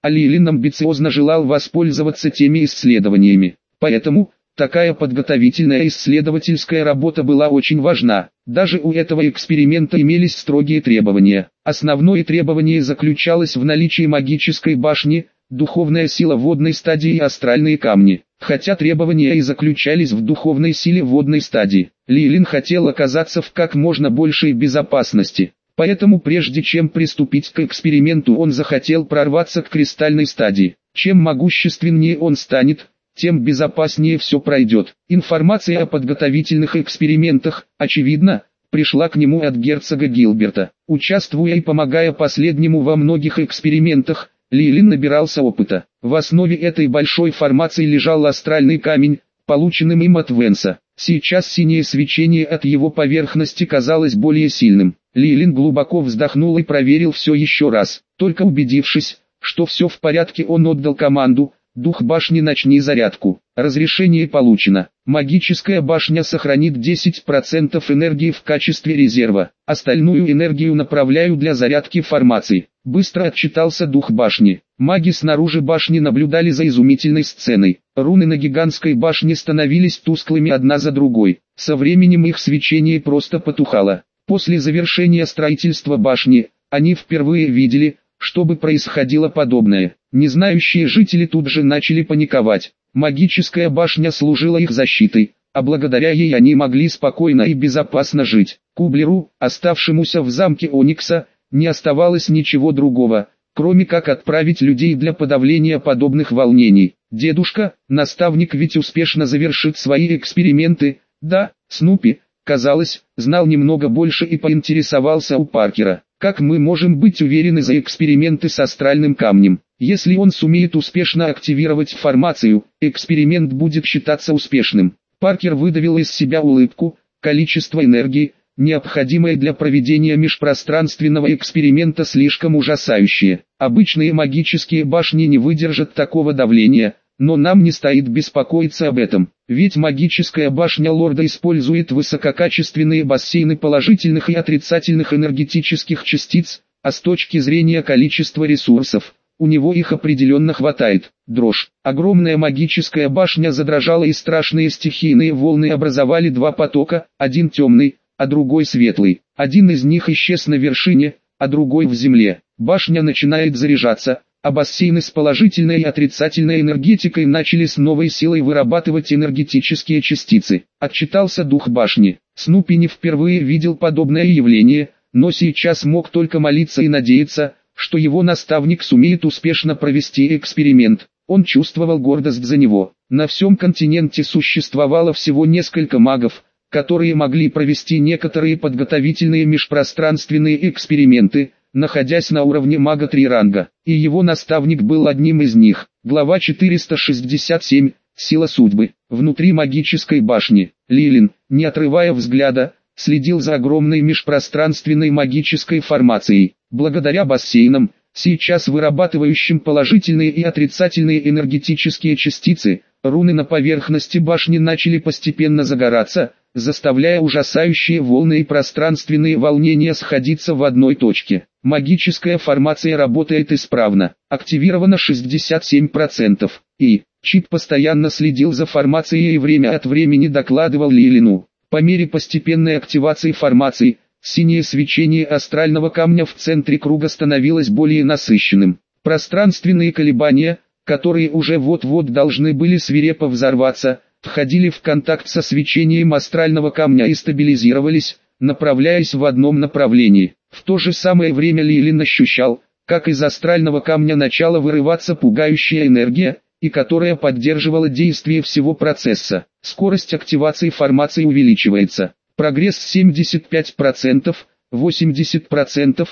а Лилин амбициозно желал воспользоваться теми исследованиями. Поэтому, такая подготовительная исследовательская работа была очень важна. Даже у этого эксперимента имелись строгие требования. Основное требование заключалось в наличии магической башни, духовная сила водной стадии и астральные камни. Хотя требования и заключались в духовной силе водной стадии, Лилин хотел оказаться в как можно большей безопасности. Поэтому прежде чем приступить к эксперименту, он захотел прорваться к кристальной стадии. Чем могущественнее он станет, тем безопаснее все пройдет. Информация о подготовительных экспериментах, очевидно, пришла к нему от герцога Гилберта. Участвуя и помогая последнему во многих экспериментах, Лилин набирался опыта. В основе этой большой формации лежал астральный камень, полученным им от Венса. Сейчас синее свечение от его поверхности казалось более сильным. Лилин глубоко вздохнул и проверил все еще раз. Только убедившись, что все в порядке, он отдал команду: «Дух башни, начни зарядку». Разрешение получено. Магическая башня сохранит 10% энергии в качестве резерва. Остальную энергию направляю для зарядки формаций. Быстро отчитался дух башни. Маги снаружи башни наблюдали за изумительной сценой. Руны на гигантской башне становились тусклыми одна за другой. Со временем их свечение просто потухало. После завершения строительства башни, они впервые видели, чтобы происходило подобное. Незнающие жители тут же начали паниковать. Магическая башня служила их защитой, а благодаря ей они могли спокойно и безопасно жить. Кублеру, оставшемуся в замке Оникса, не оставалось ничего другого, кроме как отправить людей для подавления подобных волнений. Дедушка, наставник, ведь успешно завершит свои эксперименты. Да, Снупи, казалось, знал немного больше и поинтересовался у Паркера: как мы можем быть уверены за эксперименты с астральным камнем? Если он сумеет успешно активировать формацию, эксперимент будет считаться успешным. Паркер выдавил из себя улыбку. Количество энергии, необходимое для проведения межпространственного эксперимента, слишком ужасающее. Обычные магические башни не выдержат такого давления, но нам не стоит беспокоиться об этом. Ведь магическая башня лорда использует высококачественные бассейны положительных и отрицательных энергетических частиц, а с точки зрения количества ресурсов, у него их определенно хватает. Дрожь. Огромная магическая башня задрожала, и страшные стихийные волны образовали два потока, один темный, а другой светлый. Один из них исчез на вершине, а другой в земле. Башня начинает заряжаться, а бассейны с положительной и отрицательной энергетикой начали с новой силой вырабатывать энергетические частицы. Отчитался дух башни. Снупи не впервые видел подобное явление, но сейчас мог только молиться и надеяться, что его наставник сумеет успешно провести эксперимент. Он чувствовал гордость за него. На всем континенте существовало всего несколько магов, которые могли провести некоторые подготовительные межпространственные эксперименты, находясь на уровне мага 3 ранга, и его наставник был одним из них. Глава 467. Сила судьбы. Внутри магической башни, Лилин, не отрывая взгляда, следил за огромной межпространственной магической формацией. Благодаря бассейнам, сейчас вырабатывающим положительные и отрицательные энергетические частицы, руны на поверхности башни начали постепенно загораться, заставляя ужасающие волны и пространственные волнения сходиться в одной точке. Магическая формация работает исправно, активировано 67%, и Чип постоянно следил за формацией и время от времени докладывал Лилину. По мере постепенной активации формации, синее свечение астрального камня в центре круга становилось более насыщенным. Пространственные колебания, которые уже вот-вот должны были свирепо взорваться, входили в контакт со свечением астрального камня и стабилизировались, направляясь в одном направлении. В то же самое время Лилин ощущал, как из астрального камня начала вырываться пугающая энергия, и которая поддерживала действие всего процесса. Скорость активации формации увеличивается. Прогресс 75%, 80%,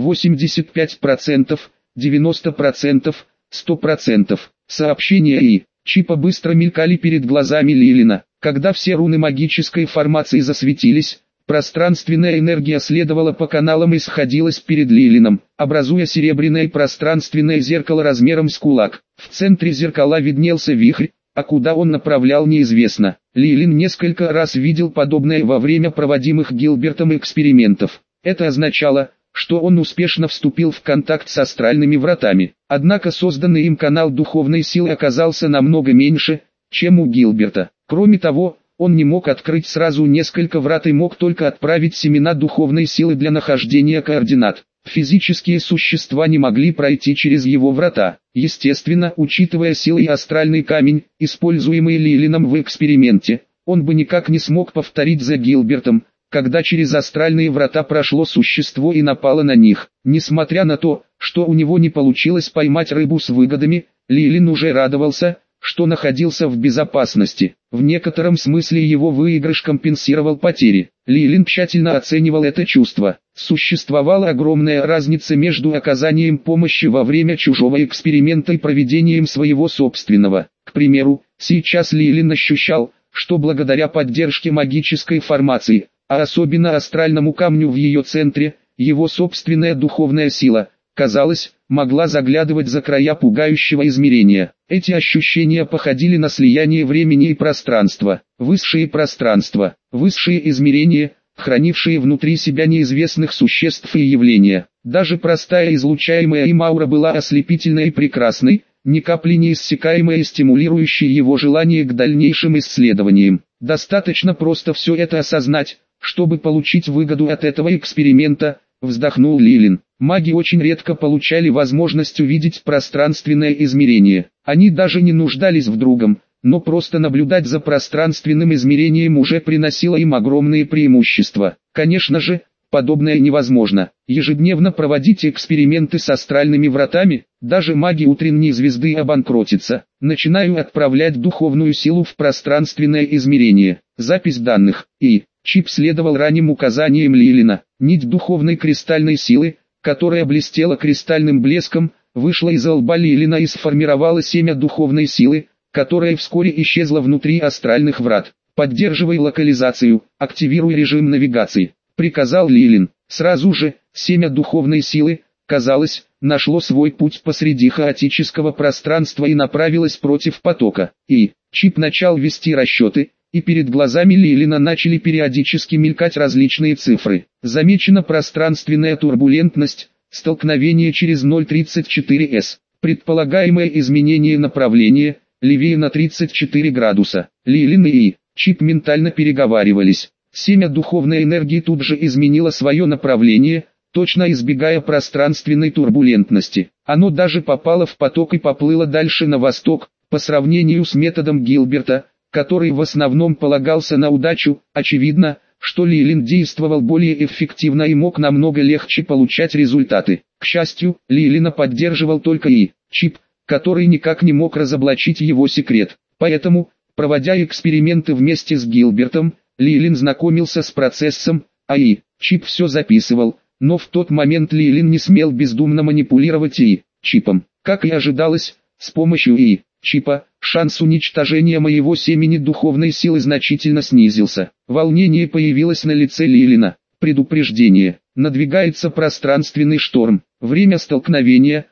85%, 90%, 100%. Сообщения и Чипа быстро мелькали перед глазами Лилина. Когда все руны магической формации засветились, пространственная энергия следовала по каналам и сходилась перед Лилином, образуя серебряное пространственное зеркало размером с кулак. В центре зеркала виднелся вихрь, а куда он направлял, неизвестно. Лилин несколько раз видел подобное во время проводимых Гилбертом экспериментов. Это означало, что он успешно вступил в контакт с астральными вратами. Однако созданный им канал духовной силы оказался намного меньше, чем у Гилберта. Кроме того, он не мог открыть сразу несколько врат и мог только отправить семена духовной силы для нахождения координат. Физические существа не могли пройти через его врата. Естественно, учитывая силы и астральный камень, используемый Лилином в эксперименте, он бы никак не смог повторить за Гилбертом, когда через астральные врата прошло существо и напало на них. Несмотря на то, что у него не получилось поймать рыбу с выгодами, Лилин уже радовался, что находился в безопасности. В некотором смысле его выигрыш компенсировал потери. Лилин тщательно оценивал это чувство. Существовала огромная разница между оказанием помощи во время чужого эксперимента и проведением своего собственного. К примеру, сейчас Лилин ощущал, что благодаря поддержке магической формации, а особенно астральному камню в ее центре, его собственная духовная сила, казалось, могла заглядывать за края пугающего измерения. Эти ощущения походили на слияние времени и пространства. Высшие пространства, высшие измерения, хранившие внутри себя неизвестных существ и явления. Даже простая излучаемая им аура была ослепительной и прекрасной, ни капли не иссякаемой и стимулирующей его желание к дальнейшим исследованиям. Достаточно просто все это осознать, чтобы получить выгоду от этого эксперимента, вздохнул Лилин. Маги очень редко получали возможность увидеть пространственное измерение. Они даже не нуждались в другом, но просто наблюдать за пространственным измерением уже приносило им огромные преимущества. Конечно же, подобное невозможно. Ежедневно проводить эксперименты с астральными вратами, даже маги утренней звезды обанкротятся. Начинаю отправлять духовную силу в пространственное измерение. Запись данных. И чип следовал ранним указаниям Лилина. Нить духовной кристальной силы, которая блестела кристальным блеском, вышла из лба Лилина и сформировала семя духовной силы, которая вскоре исчезла внутри астральных врат. «Поддерживай локализацию, активируй режим навигации», — приказал Лилин. Сразу же, семя духовной силы, казалось, нашло свой путь посреди хаотического пространства и направилось против потока. И чип начал вести расчеты, и перед глазами Лилина начали периодически мелькать различные цифры. Замечена пространственная турбулентность, столкновение через 0,34 с. Предполагаемое изменение направления, левее на 34 градуса. Лилин и чип ментально переговаривались. Семя духовной энергии тут же изменило свое направление, точно избегая пространственной турбулентности. Оно даже попало в поток и поплыло дальше на восток, по сравнению с методом Гилберта, который в основном полагался на удачу. Очевидно, что Лилин действовал более эффективно и мог намного легче получать результаты. К счастью, Лилина поддерживал только чип, который никак не мог разоблачить его секрет. Поэтому, проводя эксперименты вместе с Гилбертом, Лилин знакомился с процессом, а чип все записывал, но в тот момент Лилин не смел бездумно манипулировать чипом. Как и ожидалось, с помощью чипа, шанс уничтожения моего семени духовной силы значительно снизился. Волнение появилось на лице Лилина. Предупреждение. Надвигается пространственный шторм. Время столкновения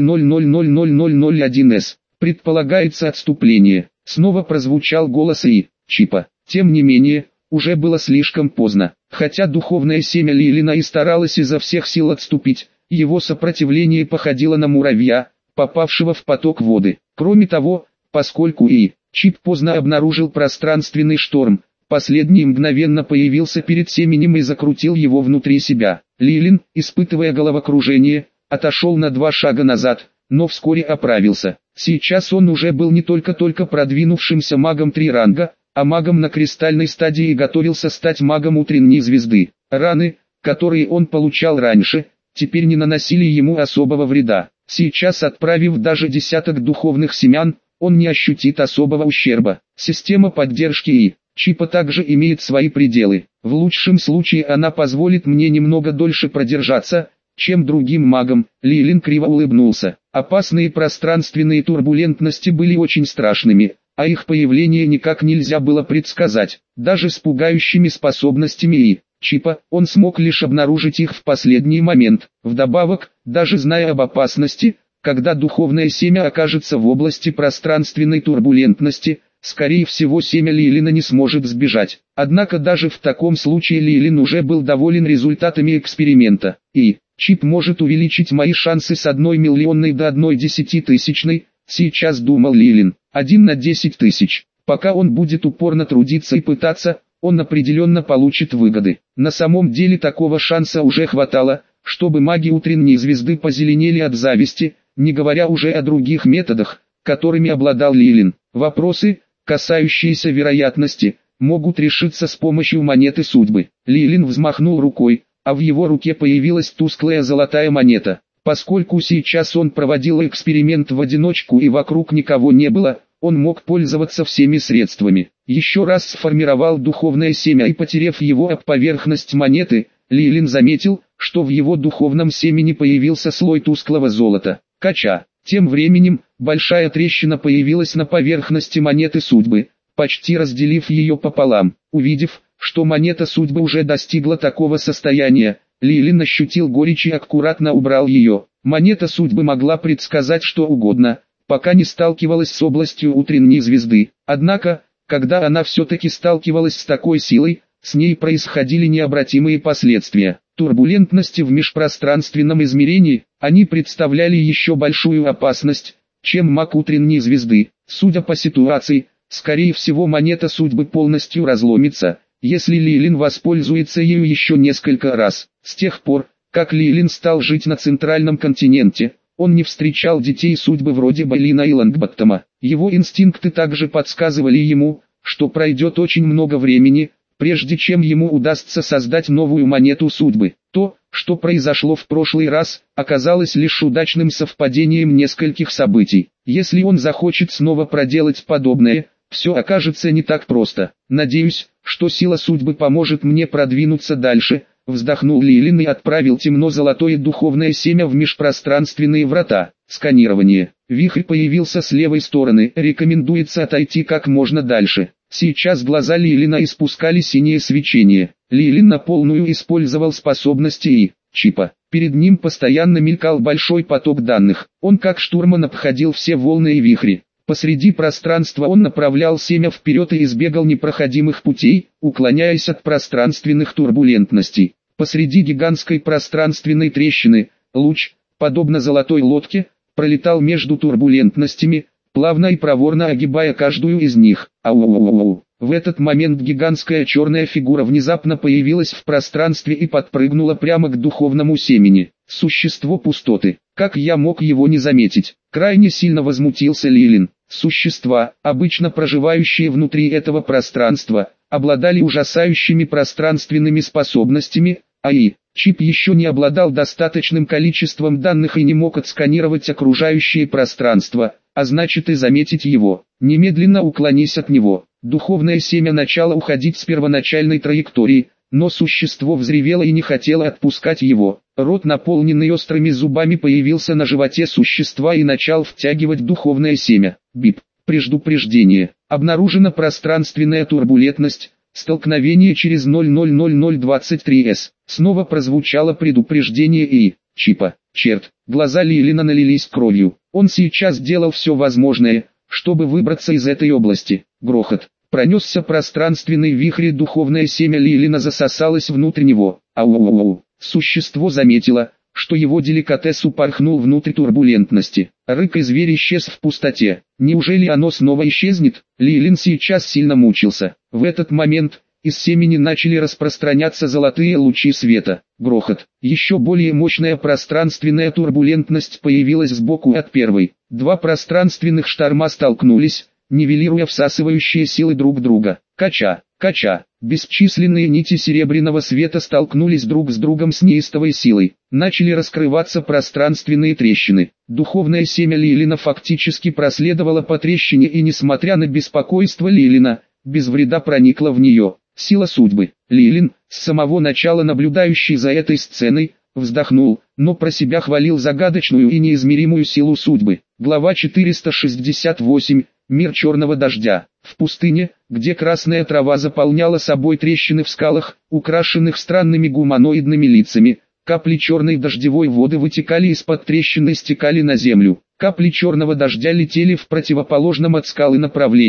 00000001 с. Предполагается отступление. Снова прозвучал голос чипа. Тем не менее, уже было слишком поздно. Хотя духовное семя Лилина и старалось изо всех сил отступить, его сопротивление походило на муравья, попавшего в поток воды. Кроме того, поскольку чип поздно обнаружил пространственный шторм, последний мгновенно появился перед семенем и закрутил его внутри себя. Лилин, испытывая головокружение, отошел на 2 шага назад, но вскоре оправился. Сейчас он уже был не только продвинувшимся магом 3 ранга, а магом на кристальной стадии и готовился стать магом утренней звезды. Раны, которые он получал раньше, теперь не наносили ему особого вреда. Сейчас, отправив даже десяток духовных семян, он не ощутит особого ущерба. Система поддержки чипа также имеет свои пределы. В лучшем случае она позволит мне немного дольше продержаться, чем другим магам. Лилин криво улыбнулся. Опасные пространственные турбулентности были очень страшными, а их появление никак нельзя было предсказать. Даже с пугающими способностями чипа, он смог лишь обнаружить их в последний момент. Вдобавок, даже зная об опасности, когда духовное семя окажется в области пространственной турбулентности, скорее всего семя Лилина не сможет сбежать. Однако даже в таком случае Лилин уже был доволен результатами эксперимента. И чип может увеличить мои шансы с 1 миллионной до 1 десятитысячной, сейчас думал Лилин, 1 на 10 тысяч. Пока он будет упорно трудиться и пытаться, он определенно получит выгоды. На самом деле такого шанса уже хватало, чтобы маги утренней звезды позеленели от зависти, не говоря уже о других методах, которыми обладал Лилин. Вопросы, касающиеся вероятности, могут решиться с помощью монеты судьбы. Лилин взмахнул рукой, а в его руке появилась тусклая золотая монета. Поскольку сейчас он проводил эксперимент в одиночку и вокруг никого не было, он мог пользоваться всеми средствами. Еще раз сформировал духовное семя и потеряв его об поверхность монеты, Лилин заметил, что в его духовном семени появился слой тусклого золота. Кача. Тем временем, большая трещина появилась на поверхности монеты судьбы, почти разделив ее пополам. Увидев, что монета судьбы уже достигла такого состояния, Лилин ощутил горечь и аккуратно убрал ее. Монета судьбы могла предсказать что угодно, пока не сталкивалась с областью утренней звезды. Однако, когда она все-таки сталкивалась с такой силой, с ней происходили необратимые последствия. Турбулентности в межпространственном измерении, они представляли еще большую опасность, чем маг утренней звезды. Судя по ситуации, скорее всего монета судьбы полностью разломится, если Лилин воспользуется ею еще несколько раз. С тех пор, как Лилин стал жить на центральном континенте, он не встречал детей судьбы вроде Байлина и Лонгботтома. Его инстинкты также подсказывали ему, что пройдет очень много времени, прежде чем ему удастся создать новую монету судьбы. То, что произошло в прошлый раз, оказалось лишь удачным совпадением нескольких событий. Если он захочет снова проделать подобное, все окажется не так просто. Надеюсь, что сила судьбы поможет мне продвинуться дальше, вздохнул Лилин и отправил темно-золотое духовное семя в межпространственные врата. Сканирование. Вихрь появился с левой стороны, рекомендуется отойти как можно дальше. Сейчас глаза Лилина испускали синее свечение. Лилин на полную использовал способности и чипа. Перед ним постоянно мелькал большой поток данных. Он как штурман обходил все волны и вихри. Посреди пространства он направлял семя вперед и избегал непроходимых путей, уклоняясь от пространственных турбулентностей. Посреди гигантской пространственной трещины, луч, подобно золотой лодке, пролетал между турбулентностями, плавно и проворно огибая каждую из них. Ау-ау-ау. В этот момент гигантская черная фигура внезапно появилась в пространстве и подпрыгнула прямо к духовному семени. Существо пустоты. Как я мог его не заметить? Крайне сильно возмутился Лилин. Существа, обычно проживающие внутри этого пространства, обладали ужасающими пространственными способностями, чип еще не обладал достаточным количеством данных и не мог отсканировать окружающее пространство, а значит и заметить его. Немедленно уклонись от него. Духовное семя начало уходить с первоначальной траектории, но существо взревело и не хотело отпускать его. Рот, наполненный острыми зубами, появился на животе существа и начал втягивать духовное семя. Бип. Предупреждение. Обнаружена пространственная турбулентность. Столкновение через 000023С. Снова прозвучало предупреждение и чипа. Черт. Глаза Лилина налились кровью. Он сейчас делал все возможное, чтобы выбраться из этой области. Грохот. Пронесся пространственный вихрь, и духовное семя Лилина засосалось внутрь него. Ау-ау-ау. Существо заметило, что его деликатес упорхнул внутрь турбулентности. Рык и зверь исчез в пустоте. Неужели оно снова исчезнет? Лилин сейчас сильно мучился. В этот момент из семени начали распространяться золотые лучи света. Грохот. Еще более мощная пространственная турбулентность появилась сбоку от первой. Два пространственных шторма столкнулись, нивелируя всасывающие силы друг друга. Кача, кача. Бесчисленные нити серебряного света столкнулись друг с другом с неистовой силой. Начали раскрываться пространственные трещины. Духовное семя Лилина фактически проследовало по трещине и, несмотря на беспокойство Лилина, без вреда проникло в нее. Сила судьбы. Лилин, с самого начала наблюдающий за этой сценой, вздохнул, но про себя хвалил загадочную и неизмеримую силу судьбы. Глава 468. Мир черного дождя. В пустыне, где красная трава заполняла собой трещины в скалах, украшенных странными гуманоидными лицами, капли черной дождевой воды вытекали из-под трещин и стекали на землю. Капли черного дождя летели в противоположном от скалы направлении.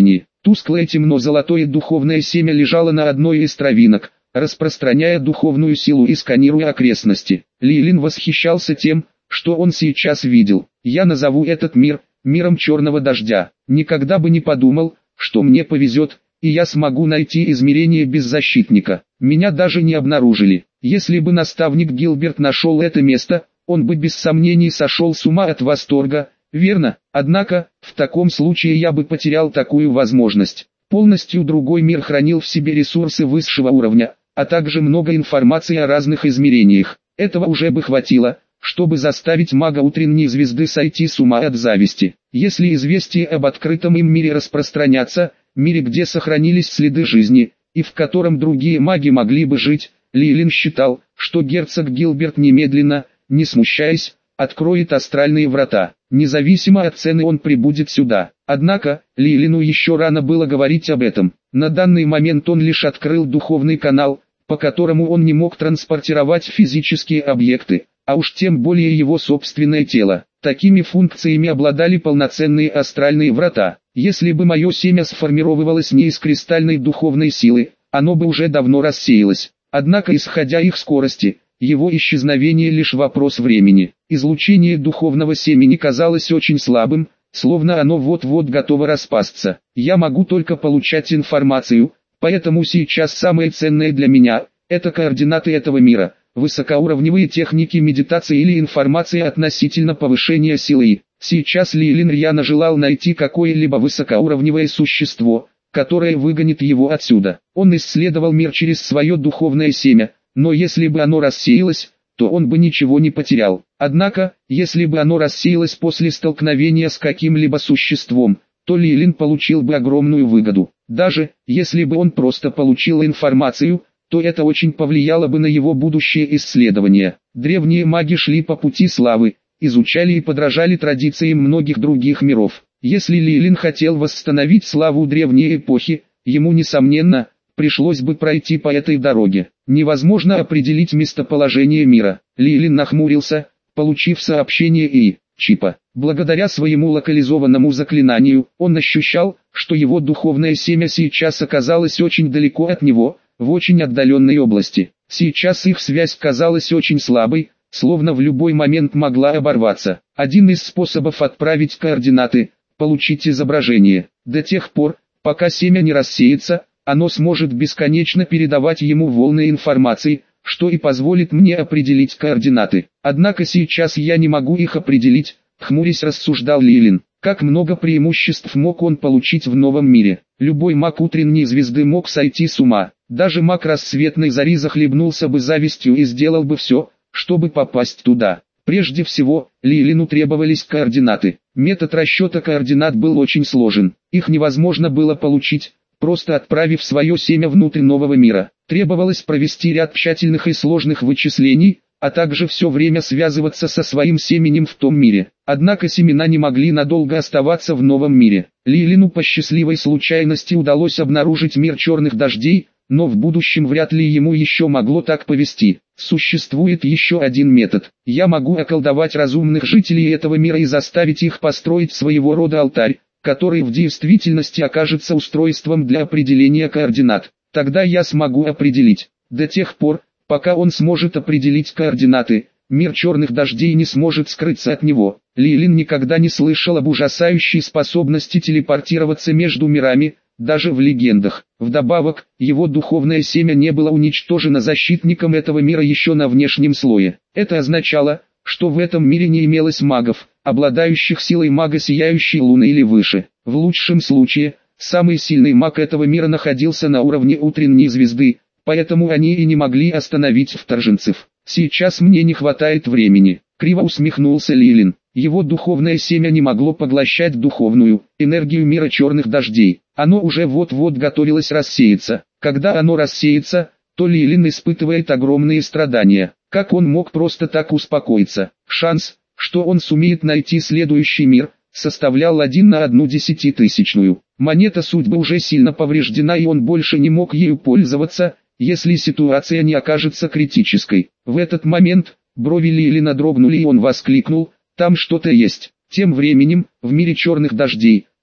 Тусклое темно-золотое духовное семя лежало на одной из травинок, распространяя духовную силу и сканируя окрестности. Лилин восхищался тем, что он сейчас видел. «Я назову этот мир миром черного дождя. Никогда бы не подумал, что мне повезет, и я смогу найти измерение без защитника. Меня даже не обнаружили. Если бы наставник Гилберт нашел это место, он бы без сомнений сошел с ума от восторга, верно? Однако, в таком случае я бы потерял такую возможность. Полностью другой мир хранил в себе ресурсы высшего уровня, а также много информации о разных измерениях. Этого уже бы хватило, чтобы заставить мага утренней звезды сойти с ума от зависти. Если известия об открытом им мире распространятся, мире, где сохранились следы жизни, и в котором другие маги могли бы жить, Лилин считал, что герцог Гилберт немедленно, не смущаясь, откроет астральные врата. Независимо от цены он прибудет сюда. Однако, Лилину еще рано было говорить об этом. На данный момент он лишь открыл духовный канал, по которому он не мог транспортировать физические объекты, а уж тем более его собственное тело. Такими функциями обладали полноценные астральные врата. Если бы мое семя сформировалось не из кристальной духовной силы, оно бы уже давно рассеялось. Однако, исходя их скорости, его исчезновение лишь вопрос времени. Излучение духовного семени казалось очень слабым, словно оно вот-вот готово распасться. Я могу только получать информацию, поэтому сейчас самое ценное для меня – это координаты этого мира, высокоуровневые техники медитации или информация относительно повышения силы. Сейчас Лилин рьяно желал найти какое-либо высокоуровневое существо, которое выгонит его отсюда. Он исследовал мир через свое духовное семя, но если бы оно рассеялось, то он бы ничего не потерял. Однако, если бы оно рассеялось после столкновения с каким-либо существом, то Лилин получил бы огромную выгоду. Даже, если бы он просто получил информацию, то это очень повлияло бы на его будущее исследование. Древние маги шли по пути славы, изучали и подражали традициям многих других миров. Если Лилин хотел восстановить славу древней эпохи, ему, несомненно, пришлось бы пройти по этой дороге. Невозможно определить местоположение мира. Лилин нахмурился, получив сообщение и чипа. Благодаря своему локализованному заклинанию, он ощущал, что его духовное семя сейчас оказалось очень далеко от него, в очень отдаленной области. Сейчас их связь казалась очень слабой, словно в любой момент могла оборваться. Один из способов отправить координаты – получить изображение. До тех пор, пока семя не рассеется, оно сможет бесконечно передавать ему волны информации, что и позволит мне определить координаты. Однако сейчас я не могу их определить, хмурясь рассуждал Лилин. Как много преимуществ мог он получить в новом мире. Любой маг утренней звезды мог сойти с ума. Даже маг рассветной зари захлебнулся бы завистью и сделал бы все, чтобы попасть туда. Прежде всего, Лилину требовались координаты. Метод расчета координат был очень сложен. Их невозможно было получить, просто отправив свое семя внутрь нового мира. Требовалось провести ряд тщательных и сложных вычислений, а также все время связываться со своим семенем в том мире. Однако семена не могли надолго оставаться в новом мире. Лилину по счастливой случайности удалось обнаружить мир черных дождей, но в будущем вряд ли ему еще могло так повести. Существует еще один метод. Я могу околдовать разумных жителей этого мира и заставить их построить своего рода алтарь, который в действительности окажется устройством для определения координат. Тогда я смогу определить. До тех пор, пока он сможет определить координаты, мир черных дождей не сможет скрыться от него. Лилин никогда не слышал об ужасающей способности телепортироваться между мирами, даже в легендах. Вдобавок, его духовное семя не было уничтожено защитником этого мира еще на внешнем слое. Это означало, что в этом мире не имелось магов, обладающих силой мага сияющей луны или выше. В лучшем случае, самый сильный маг этого мира находился на уровне утренней звезды, поэтому они и не могли остановить вторженцев. Сейчас мне не хватает времени. Криво усмехнулся Лилин. Его духовное семя не могло поглощать духовную энергию мира черных дождей. Оно уже вот-вот готовилось рассеяться. Когда оно рассеется, то Лилин испытывает огромные страдания. Как он мог просто так успокоиться? Шанс, что он сумеет найти следующий мир, составлял 1 на 1/100000. Монета судьбы уже сильно повреждена, и он больше не мог ею пользоваться, если ситуация не окажется критической. В этот момент брови Лилина дрогнули, и он воскликнул: «Там что-то есть». Тем временем, в мире черных дождей,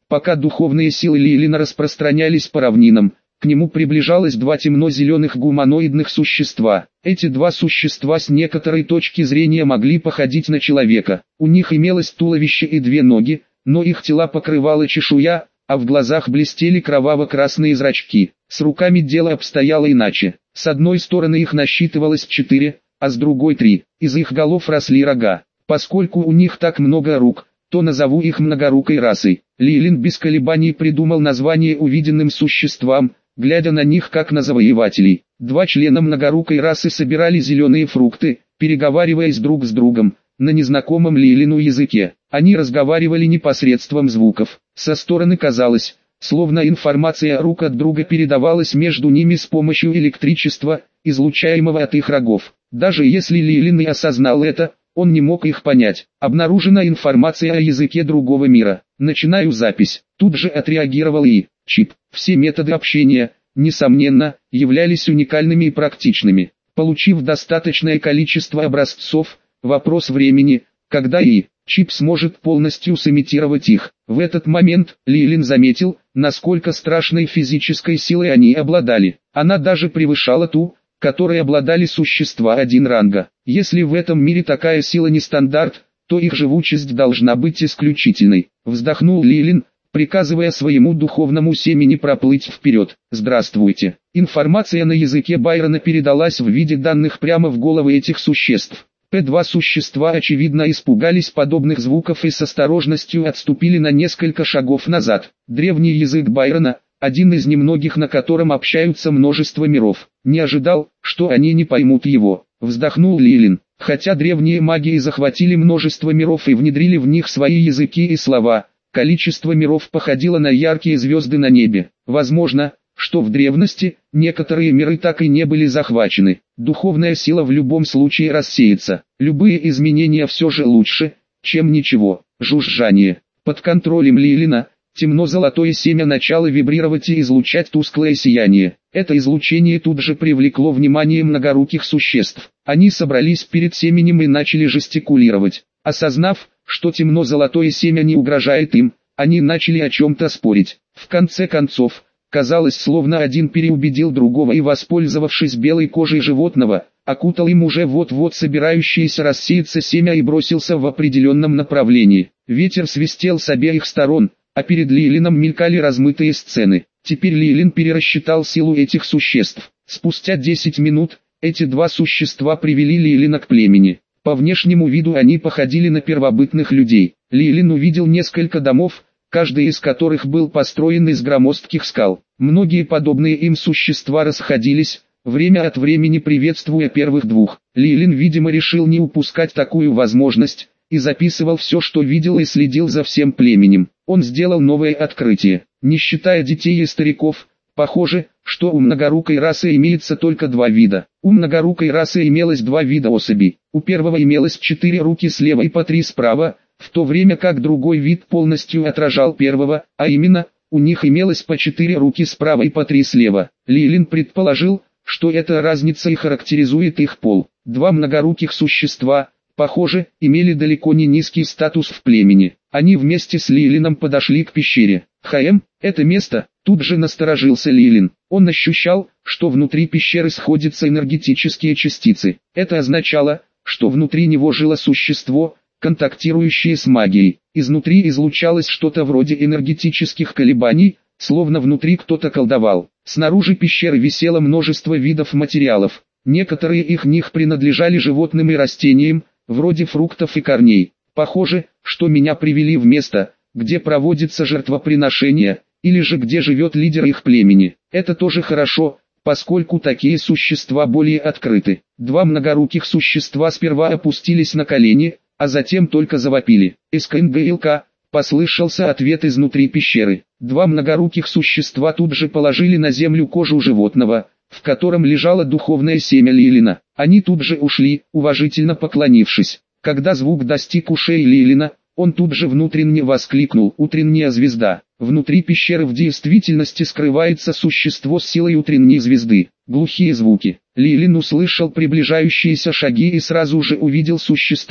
Пока духовные силы Лилина распространялись по равнинам, к нему приближалось два темно-зеленых гуманоидных существа. Эти два существа с некоторой точки зрения могли походить на человека. У них имелось туловище и две ноги, но их тела покрывала чешуя, а в глазах блестели кроваво-красные зрачки. С руками дело обстояло иначе. С одной стороны их насчитывалось 4, а с другой 3. Из их голов росли рога. Поскольку у них так много рук, то назову их многорукой расой. Лилин без колебаний придумал название увиденным существам, глядя на них как на завоевателей. Два члена многорукой расы собирали зеленые фрукты, переговариваясь друг с другом, на незнакомом Лилину языке. Они разговаривали не посредством звуков. Со стороны казалось, словно информация рук от друга передавалась между ними с помощью электричества, излучаемого от их рогов. Даже если Лилин и осознал это, он не мог их понять. Обнаружена информация о языке другого мира. Начинаю запись. Тут же отреагировал и чип. Все методы общения, несомненно, являлись уникальными и практичными. Получив достаточное количество образцов, вопрос времени, когда и чип сможет полностью сымитировать их. В этот момент Лилин заметил, насколько страшной физической силой они обладали. Она даже превышала ту, которой обладали существа 1 ранга. Если в этом мире такая сила не стандарт, то их живучесть должна быть исключительной. Вздохнул Лилин, приказывая своему духовному семени проплыть вперед. Здравствуйте. Информация на языке Байрона передалась в виде данных прямо в головы этих существ. Два существа очевидно испугались подобных звуков и с осторожностью отступили на несколько шагов назад. Древний язык Байрона, один из немногих, на котором общаются множество миров. Не ожидал, что они не поймут его. Вздохнул Лилин. Хотя древние маги захватили множество миров и внедрили в них свои языки и слова, количество миров походило на яркие звезды на небе. Возможно, что в древности некоторые миры так и не были захвачены. Духовная сила в любом случае рассеется. Любые изменения все же лучше, чем ничего. Жужжание. Под контролем Лилина, темно-золотое семя начало вибрировать и излучать тусклое сияние. Это излучение тут же привлекло внимание многоруких существ. Они собрались перед семенем и начали жестикулировать. Осознав, что темно-золотое семя не угрожает им, они начали о чем-то спорить. В конце концов, казалось, словно один переубедил другого и, воспользовавшись белой кожей животного, окутал им уже вот-вот собирающееся рассеяться семя и бросился в определенном направлении. Ветер свистел с обеих сторон, а перед Лилином мелькали размытые сцены. Теперь Лилин перерасчитал силу этих существ. Спустя 10 минут, эти два существа привели Лилина к племени. По внешнему виду они походили на первобытных людей. Лилин увидел несколько домов, каждый из которых был построен из громоздких скал. Многие подобные им существа расходились, время от времени приветствуя первых двух. Лилин, видимо, решил не упускать такую возможность, и записывал все, что видел, и следил за всем племенем. Он сделал новое открытие. Не считая детей и стариков, похоже, что у многорукой расы имеется только два вида. У многорукой расы имелось два вида особей. У первого имелось 4 руки слева и по 3 справа, в то время как другой вид полностью отражал первого, а именно, у них имелось по 4 руки справа и по 3 слева. Лилин предположил, что эта разница и характеризует их пол. Два многоруких существа, похоже, имели далеко не низкий статус в племени. Они вместе с Лилином подошли к пещере. Это место, тут же насторожился Лилин. Он ощущал, что внутри пещеры сходятся энергетические частицы. Это означало, что внутри него жило существо, контактирующее с магией. Изнутри излучалось что-то вроде энергетических колебаний, словно внутри кто-то колдовал. Снаружи пещеры висело множество видов материалов. Некоторые из них принадлежали животным и растениям, вроде фруктов и корней. Похоже, что меня привели в место, где проводится жертвоприношение, или же где живет лидер их племени. Это тоже хорошо, поскольку такие существа более открыты. Два многоруких существа сперва опустились на колени, а затем только завопили. «СКНГЛК», послышался ответ изнутри пещеры. Два многоруких существа тут же положили на землю кожу животного, в котором лежало духовное семя Лилина. Они тут же ушли, уважительно поклонившись. Когда звук достиг ушей Лилина, он тут же внутренне воскликнул: «Утренняя звезда!». Внутри пещеры в действительности скрывается существо с силой утренней звезды. Глухие звуки. Лилин услышал приближающиеся шаги и сразу же увидел существо,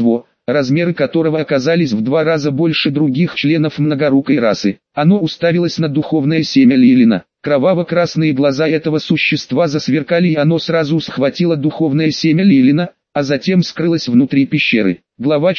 размеры которого оказались в 2 раза больше других членов многорукой расы. Оно уставилось на духовное семя Лилина. Кроваво-красные глаза этого существа засверкали, и оно сразу схватило духовное семя Лилина, а затем скрылось внутри пещеры. Глава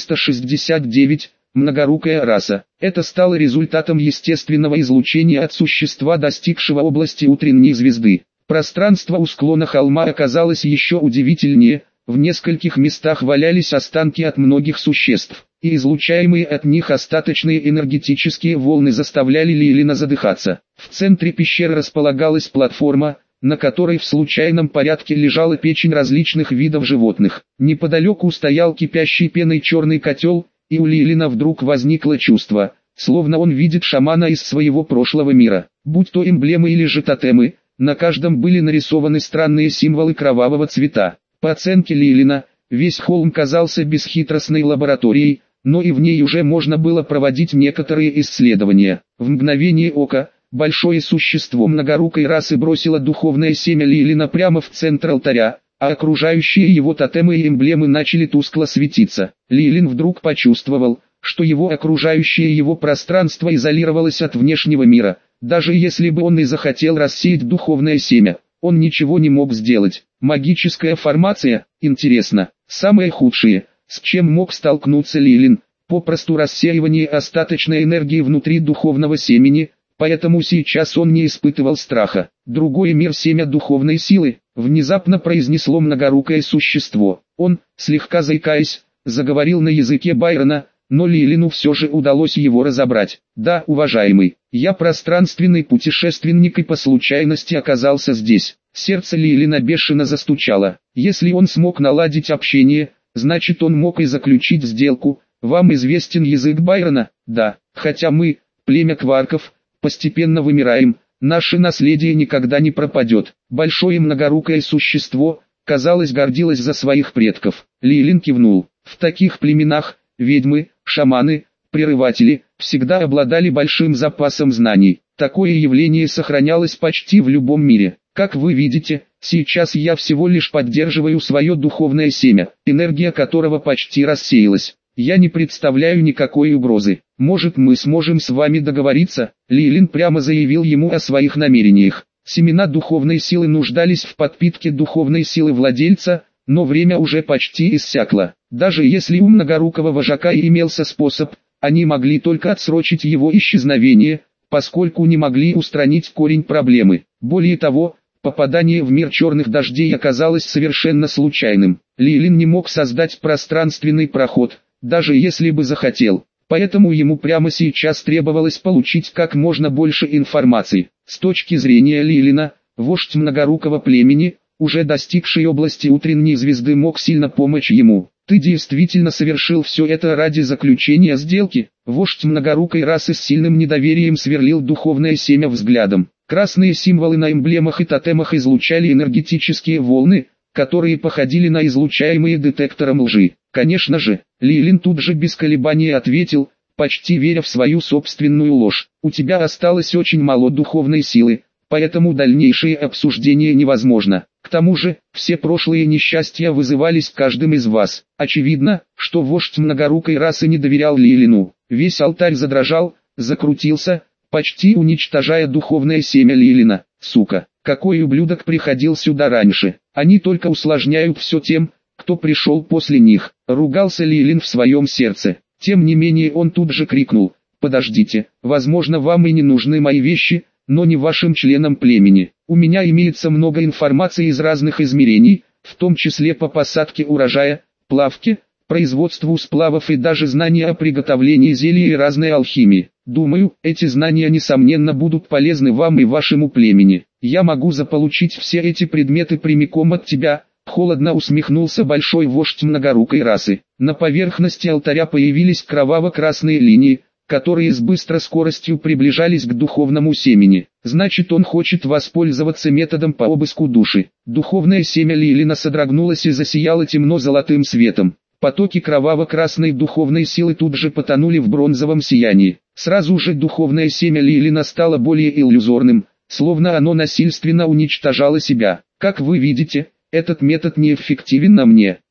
469. Многорукая раса. Это стало результатом естественного излучения от существа, достигшего области утренней звезды. Пространство у склона холма оказалось еще удивительнее. В нескольких местах валялись останки от многих существ, и излучаемые от них остаточные энергетические волны заставляли Лилина задыхаться. В центре пещеры располагалась платформа, на которой в случайном порядке лежала печень различных видов животных. Неподалеку стоял кипящий пеной черный котел, и у Лилина вдруг возникло чувство, словно он видит шамана из своего прошлого мира. Будь то эмблемы или же тотемы, на каждом были нарисованы странные символы кровавого цвета. По оценке Лилина, весь холм казался бесхитростной лабораторией, но и в ней уже можно было проводить некоторые исследования. В мгновение ока, большое существо многорукой расы бросило духовное семя Лилина прямо в центр алтаря, а окружающие его тотемы и эмблемы начали тускло светиться. Лилин вдруг почувствовал, что его окружающее его пространство изолировалось от внешнего мира. Даже если бы он и захотел рассеять духовное семя, он ничего не мог сделать. Магическая формация, интересно, самое худшее, с чем мог столкнуться Лилин, попросту рассеивание остаточной энергии внутри духовного семени, поэтому сейчас он не испытывал страха. Другой мир, семя духовной силы, внезапно произнесло многорукое существо. Он, слегка заикаясь, заговорил на языке Байрона, но Лилину все же удалось его разобрать. «Да, уважаемый, я пространственный путешественник и по случайности оказался здесь». Сердце Лилина бешено застучало. Если он смог наладить общение, значит он мог и заключить сделку. Вам известен язык Байрона? Да, хотя мы, племя кварков, постепенно вымираем, наше наследие никогда не пропадет. Большое многорукое существо, казалось, гордилось за своих предков. Лилин кивнул. В таких племенах, ведьмы, шаманы, прерыватели, всегда обладали большим запасом знаний. Такое явление сохранялось почти в любом мире. Как вы видите, сейчас я всего лишь поддерживаю свое духовное семя, энергия которого почти рассеялась. Я не представляю никакой угрозы. Может, мы сможем с вами договориться? Лилин прямо заявил ему о своих намерениях. Семена духовной силы нуждались в подпитке духовной силы владельца, но время уже почти иссякло. Даже если у многорукого вожака и имелся способ, они могли только отсрочить его исчезновение, поскольку не могли устранить корень проблемы. Более того, попадание в мир черных дождей оказалось совершенно случайным. Лилин не мог создать пространственный проход, даже если бы захотел. Поэтому ему прямо сейчас требовалось получить как можно больше информации. С точки зрения Лилина, вождь многорукого племени, уже достигший области утренней звезды, мог сильно помочь ему. «Ты действительно совершил все это ради заключения сделки?» Вождь многорукой расы с сильным недоверием сверлил духовное семя взглядом. Красные символы на эмблемах и тотемах излучали энергетические волны, которые походили на излучаемые детектором лжи. «Конечно же», Лилин тут же без колебаний ответил, почти веря в свою собственную ложь. «У тебя осталось очень мало духовной силы, поэтому дальнейшее обсуждение невозможно. К тому же, все прошлые несчастья вызывались каждым из вас». Очевидно, что вождь многорукой расы не доверял Лилину. Весь алтарь задрожал, закрутился, почти уничтожая духовное семя Лилина. «Сука, какой ублюдок приходил сюда раньше? Они только усложняют все тем, кто пришел после них», — ругался Лилин в своем сердце. Тем не менее он тут же крикнул: «Подождите, возможно, вам и не нужны мои вещи, но не вашим членам племени. У меня имеется много информации из разных измерений, в том числе по посадке урожая, плавке, производству сплавов и даже знания о приготовлении зелий и разной алхимии. Думаю, эти знания несомненно будут полезны вам и вашему племени. Я могу заполучить все эти предметы прямиком от тебя». Холодно усмехнулся большой вождь многорукой расы. На поверхности алтаря появились кроваво-красные линии, которые с быстрой скоростью приближались к духовному семени. Значит, он хочет воспользоваться методом по обыску души. Духовное семя Лилина содрогнулось и засияло темно-золотым светом. Потоки кроваво-красной духовной силы тут же потонули в бронзовом сиянии. Сразу же духовное семя Лилина стало более иллюзорным, словно оно насильственно уничтожало себя. «Как вы видите, этот метод неэффективен на мне.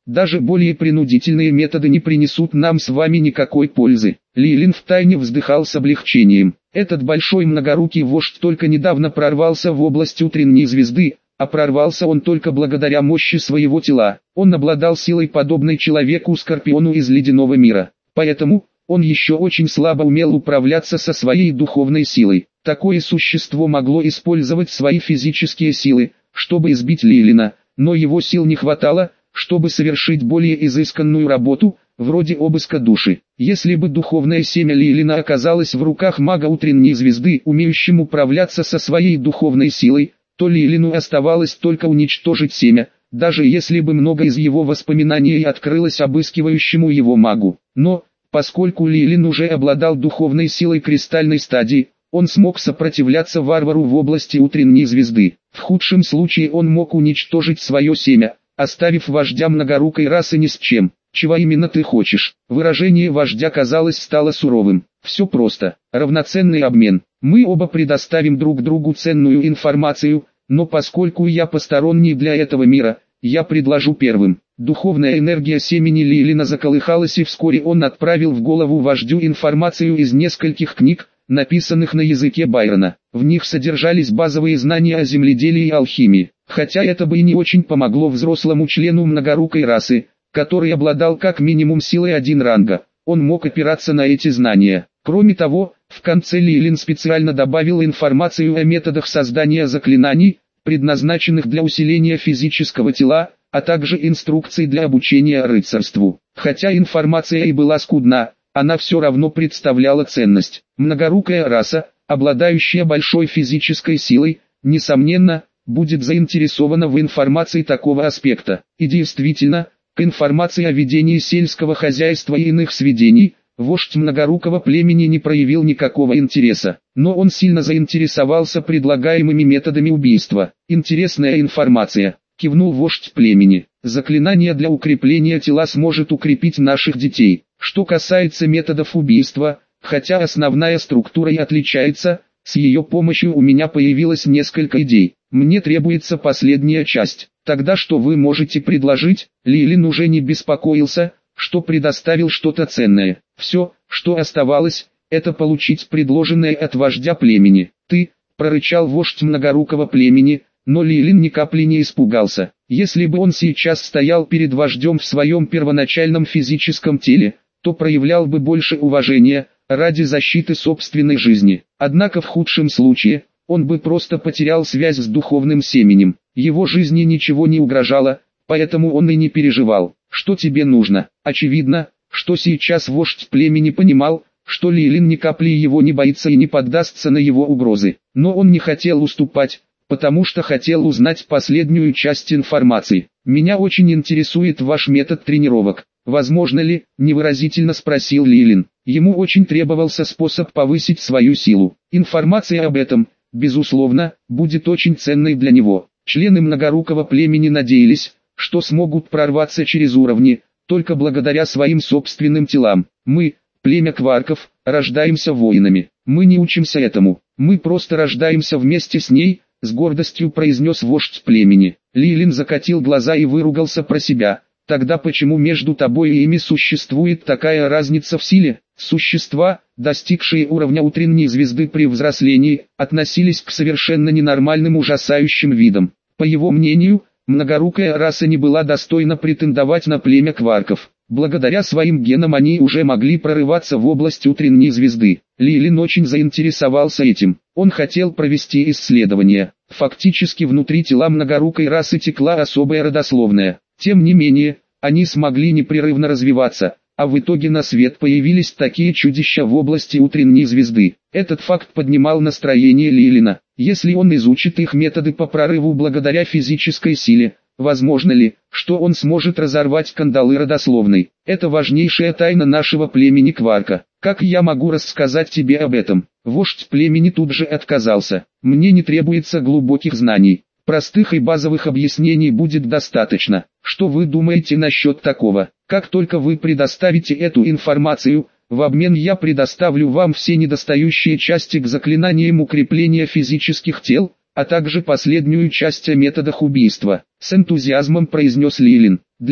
Даже более принудительные методы не принесут нам с вами никакой пользы. Лилин втайне вздыхал с облегчением. Этот большой многорукий вождь только недавно прорвался в область утренней звезды, а прорвался он только благодаря мощи своего тела. Он обладал силой, подобной человеку-скорпиону из ледяного мира. Поэтому он еще очень слабо умел управляться со своей духовной силой. Такое существо могло использовать свои физические силы, чтобы избить Лилина, но его сил не хватало, чтобы совершить более изысканную работу, вроде обыска души. Если бы духовное семя Лилина оказалось в руках мага утренней звезды, умеющим управляться со своей духовной силой, то Лилину оставалось только уничтожить семя, даже если бы много из его воспоминаний открылось обыскивающему его магу. Но, поскольку Лилин уже обладал духовной силой кристальной стадии, он смог сопротивляться варвару в области утренней звезды. В худшем случае он мог уничтожить свое семя, оставив вождя многорукой расы ни с чем. «Чего именно ты хочешь?» Выражение вождя, казалось, стало суровым. «Все просто. Равноценный обмен. Мы оба предоставим друг другу ценную информацию, но поскольку я посторонний для этого мира, я предложу первым». Духовная энергия семени Лилина заколыхалась, и вскоре он отправил в голову вождю информацию из нескольких книг, написанных на языке Байрона. В них содержались базовые знания о земледелии и алхимии. Хотя это бы и не очень помогло взрослому члену многорукой расы, который обладал как минимум силой 1 ранга, он мог опираться на эти знания. Кроме того, в конце Лилин специально добавил информацию о методах создания заклинаний, предназначенных для усиления физического тела, а также инструкций для обучения рыцарству. Хотя информация и была скудна, она все равно представляла ценность. Многорукая раса, обладающая большой физической силой, несомненно, будет заинтересована в информации такого аспекта. И действительно, к информации о ведении сельского хозяйства и иных сведений, вождь многорукого племени не проявил никакого интереса. Но он сильно заинтересовался предлагаемыми методами убийства. «Интересная информация», — кивнул вождь племени. «Заклинание для укрепления тела сможет укрепить наших детей. Что касается методов убийства, хотя основная структура и отличается, с ее помощью у меня появилось несколько идей. Мне требуется последняя часть. Тогда что вы можете предложить?» Лилин уже не беспокоился, что предоставил что-то ценное. Все, что оставалось, это получить предложенное от вождя племени. «Ты», — прорычал вождь многорукого племени, но Лилин ни капли не испугался. Если бы он сейчас стоял перед вождем в своем первоначальном физическом теле, то проявлял бы больше уважения, ради защиты собственной жизни. Однако в худшем случае, он бы просто потерял связь с духовным семенем. Его жизни ничего не угрожало, поэтому он и не переживал. «Что тебе нужно?» Очевидно, что сейчас вождь племени понимал, что Лилин ни капли его не боится и не поддастся на его угрозы. Но он не хотел уступать, потому что хотел узнать последнюю часть информации. «Меня очень интересует ваш метод тренировок. Возможно ли?» – невыразительно спросил Лилин. Ему очень требовался способ повысить свою силу. Информация об этом, безусловно, будет очень ценной для него. Члены многорукого племени надеялись, что смогут прорваться через уровни, только благодаря своим собственным телам. «Мы, племя кварков, рождаемся воинами. Мы не учимся этому. Мы просто рождаемся вместе с ней», — с гордостью произнес вождь племени. Лилин закатил глаза и выругался про себя. «Тогда почему между тобой и ими существует такая разница в силе?» Существа, достигшие уровня утренней звезды при взрослении, относились к совершенно ненормальным ужасающим видам. По его мнению, многорукая раса не была достойна претендовать на племя кварков. Благодаря своим генам они уже могли прорываться в область утренней звезды. Лилин очень заинтересовался этим. Он хотел провести исследование. Фактически внутри тела многорукой расы текла особая родословная. Тем не менее, они смогли непрерывно развиваться, а в итоге на свет появились такие чудища в области утренней звезды. Этот факт поднимал настроение Лилина. Если он изучит их методы по прорыву благодаря физической силе, возможно ли, что он сможет разорвать кандалы родословной? Это важнейшая тайна нашего племени Кварка. Как я могу рассказать тебе об этом? Вождь племени тут же отказался. Мне не требуется глубоких знаний. Простых и базовых объяснений будет достаточно. Что вы думаете насчет такого? Как только вы предоставите эту информацию, в обмен я предоставлю вам все недостающие части к заклинаниям укрепления физических тел, а также последнюю часть о методах убийства. С энтузиазмом произнес Лилин. Для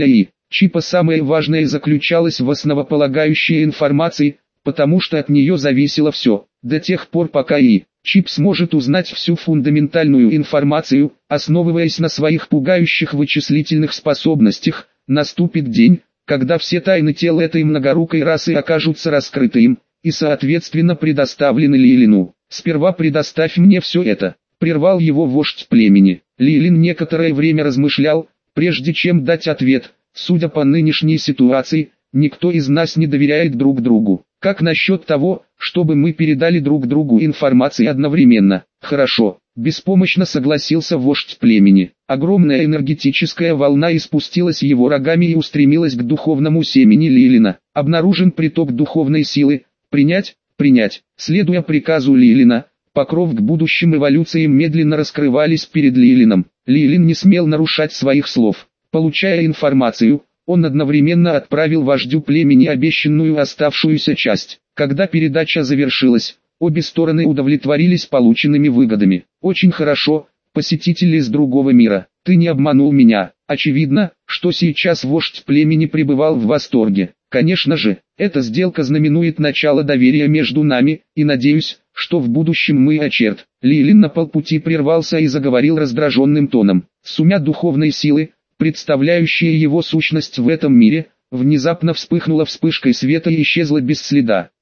Чипа самое важное заключалось в основополагающей информации, потому что от нее зависело все, до тех пор пока Чип сможет узнать всю фундаментальную информацию, основываясь на своих пугающих вычислительных способностях, наступит день, когда все тайны тел этой многорукой расы окажутся раскрыты им, и соответственно предоставлены Лилину. «Сперва предоставь мне все это», — прервал его вождь племени. Лилин некоторое время размышлял, прежде чем дать ответ. «Судя по нынешней ситуации, никто из нас не доверяет друг другу. Как насчет того, чтобы мы передали друг другу информацию одновременно?» «Хорошо», — беспомощно согласился вождь племени. Огромная энергетическая волна испустилась его рогами и устремилась к духовному семени Лилина. Обнаружен приток духовной силы. Принять, принять. Следуя приказу Лилина, покров к будущим эволюциям медленно раскрывались перед Лилином. Лилин не смел нарушать своих слов. Получая информацию, он одновременно отправил вождю племени обещанную оставшуюся часть. Когда передача завершилась, обе стороны удовлетворились полученными выгодами. «Очень хорошо, посетитель из другого мира, ты не обманул меня». Очевидно, что сейчас вождь племени пребывал в восторге. Конечно же, эта сделка знаменует начало доверия между нами, и надеюсь, что в будущем мы очерт. Лилин на полпути прервался и заговорил раздраженным тоном. Сумя духовной силы, представляющая его сущность в этом мире, внезапно вспыхнула вспышкой света и исчезла без следа.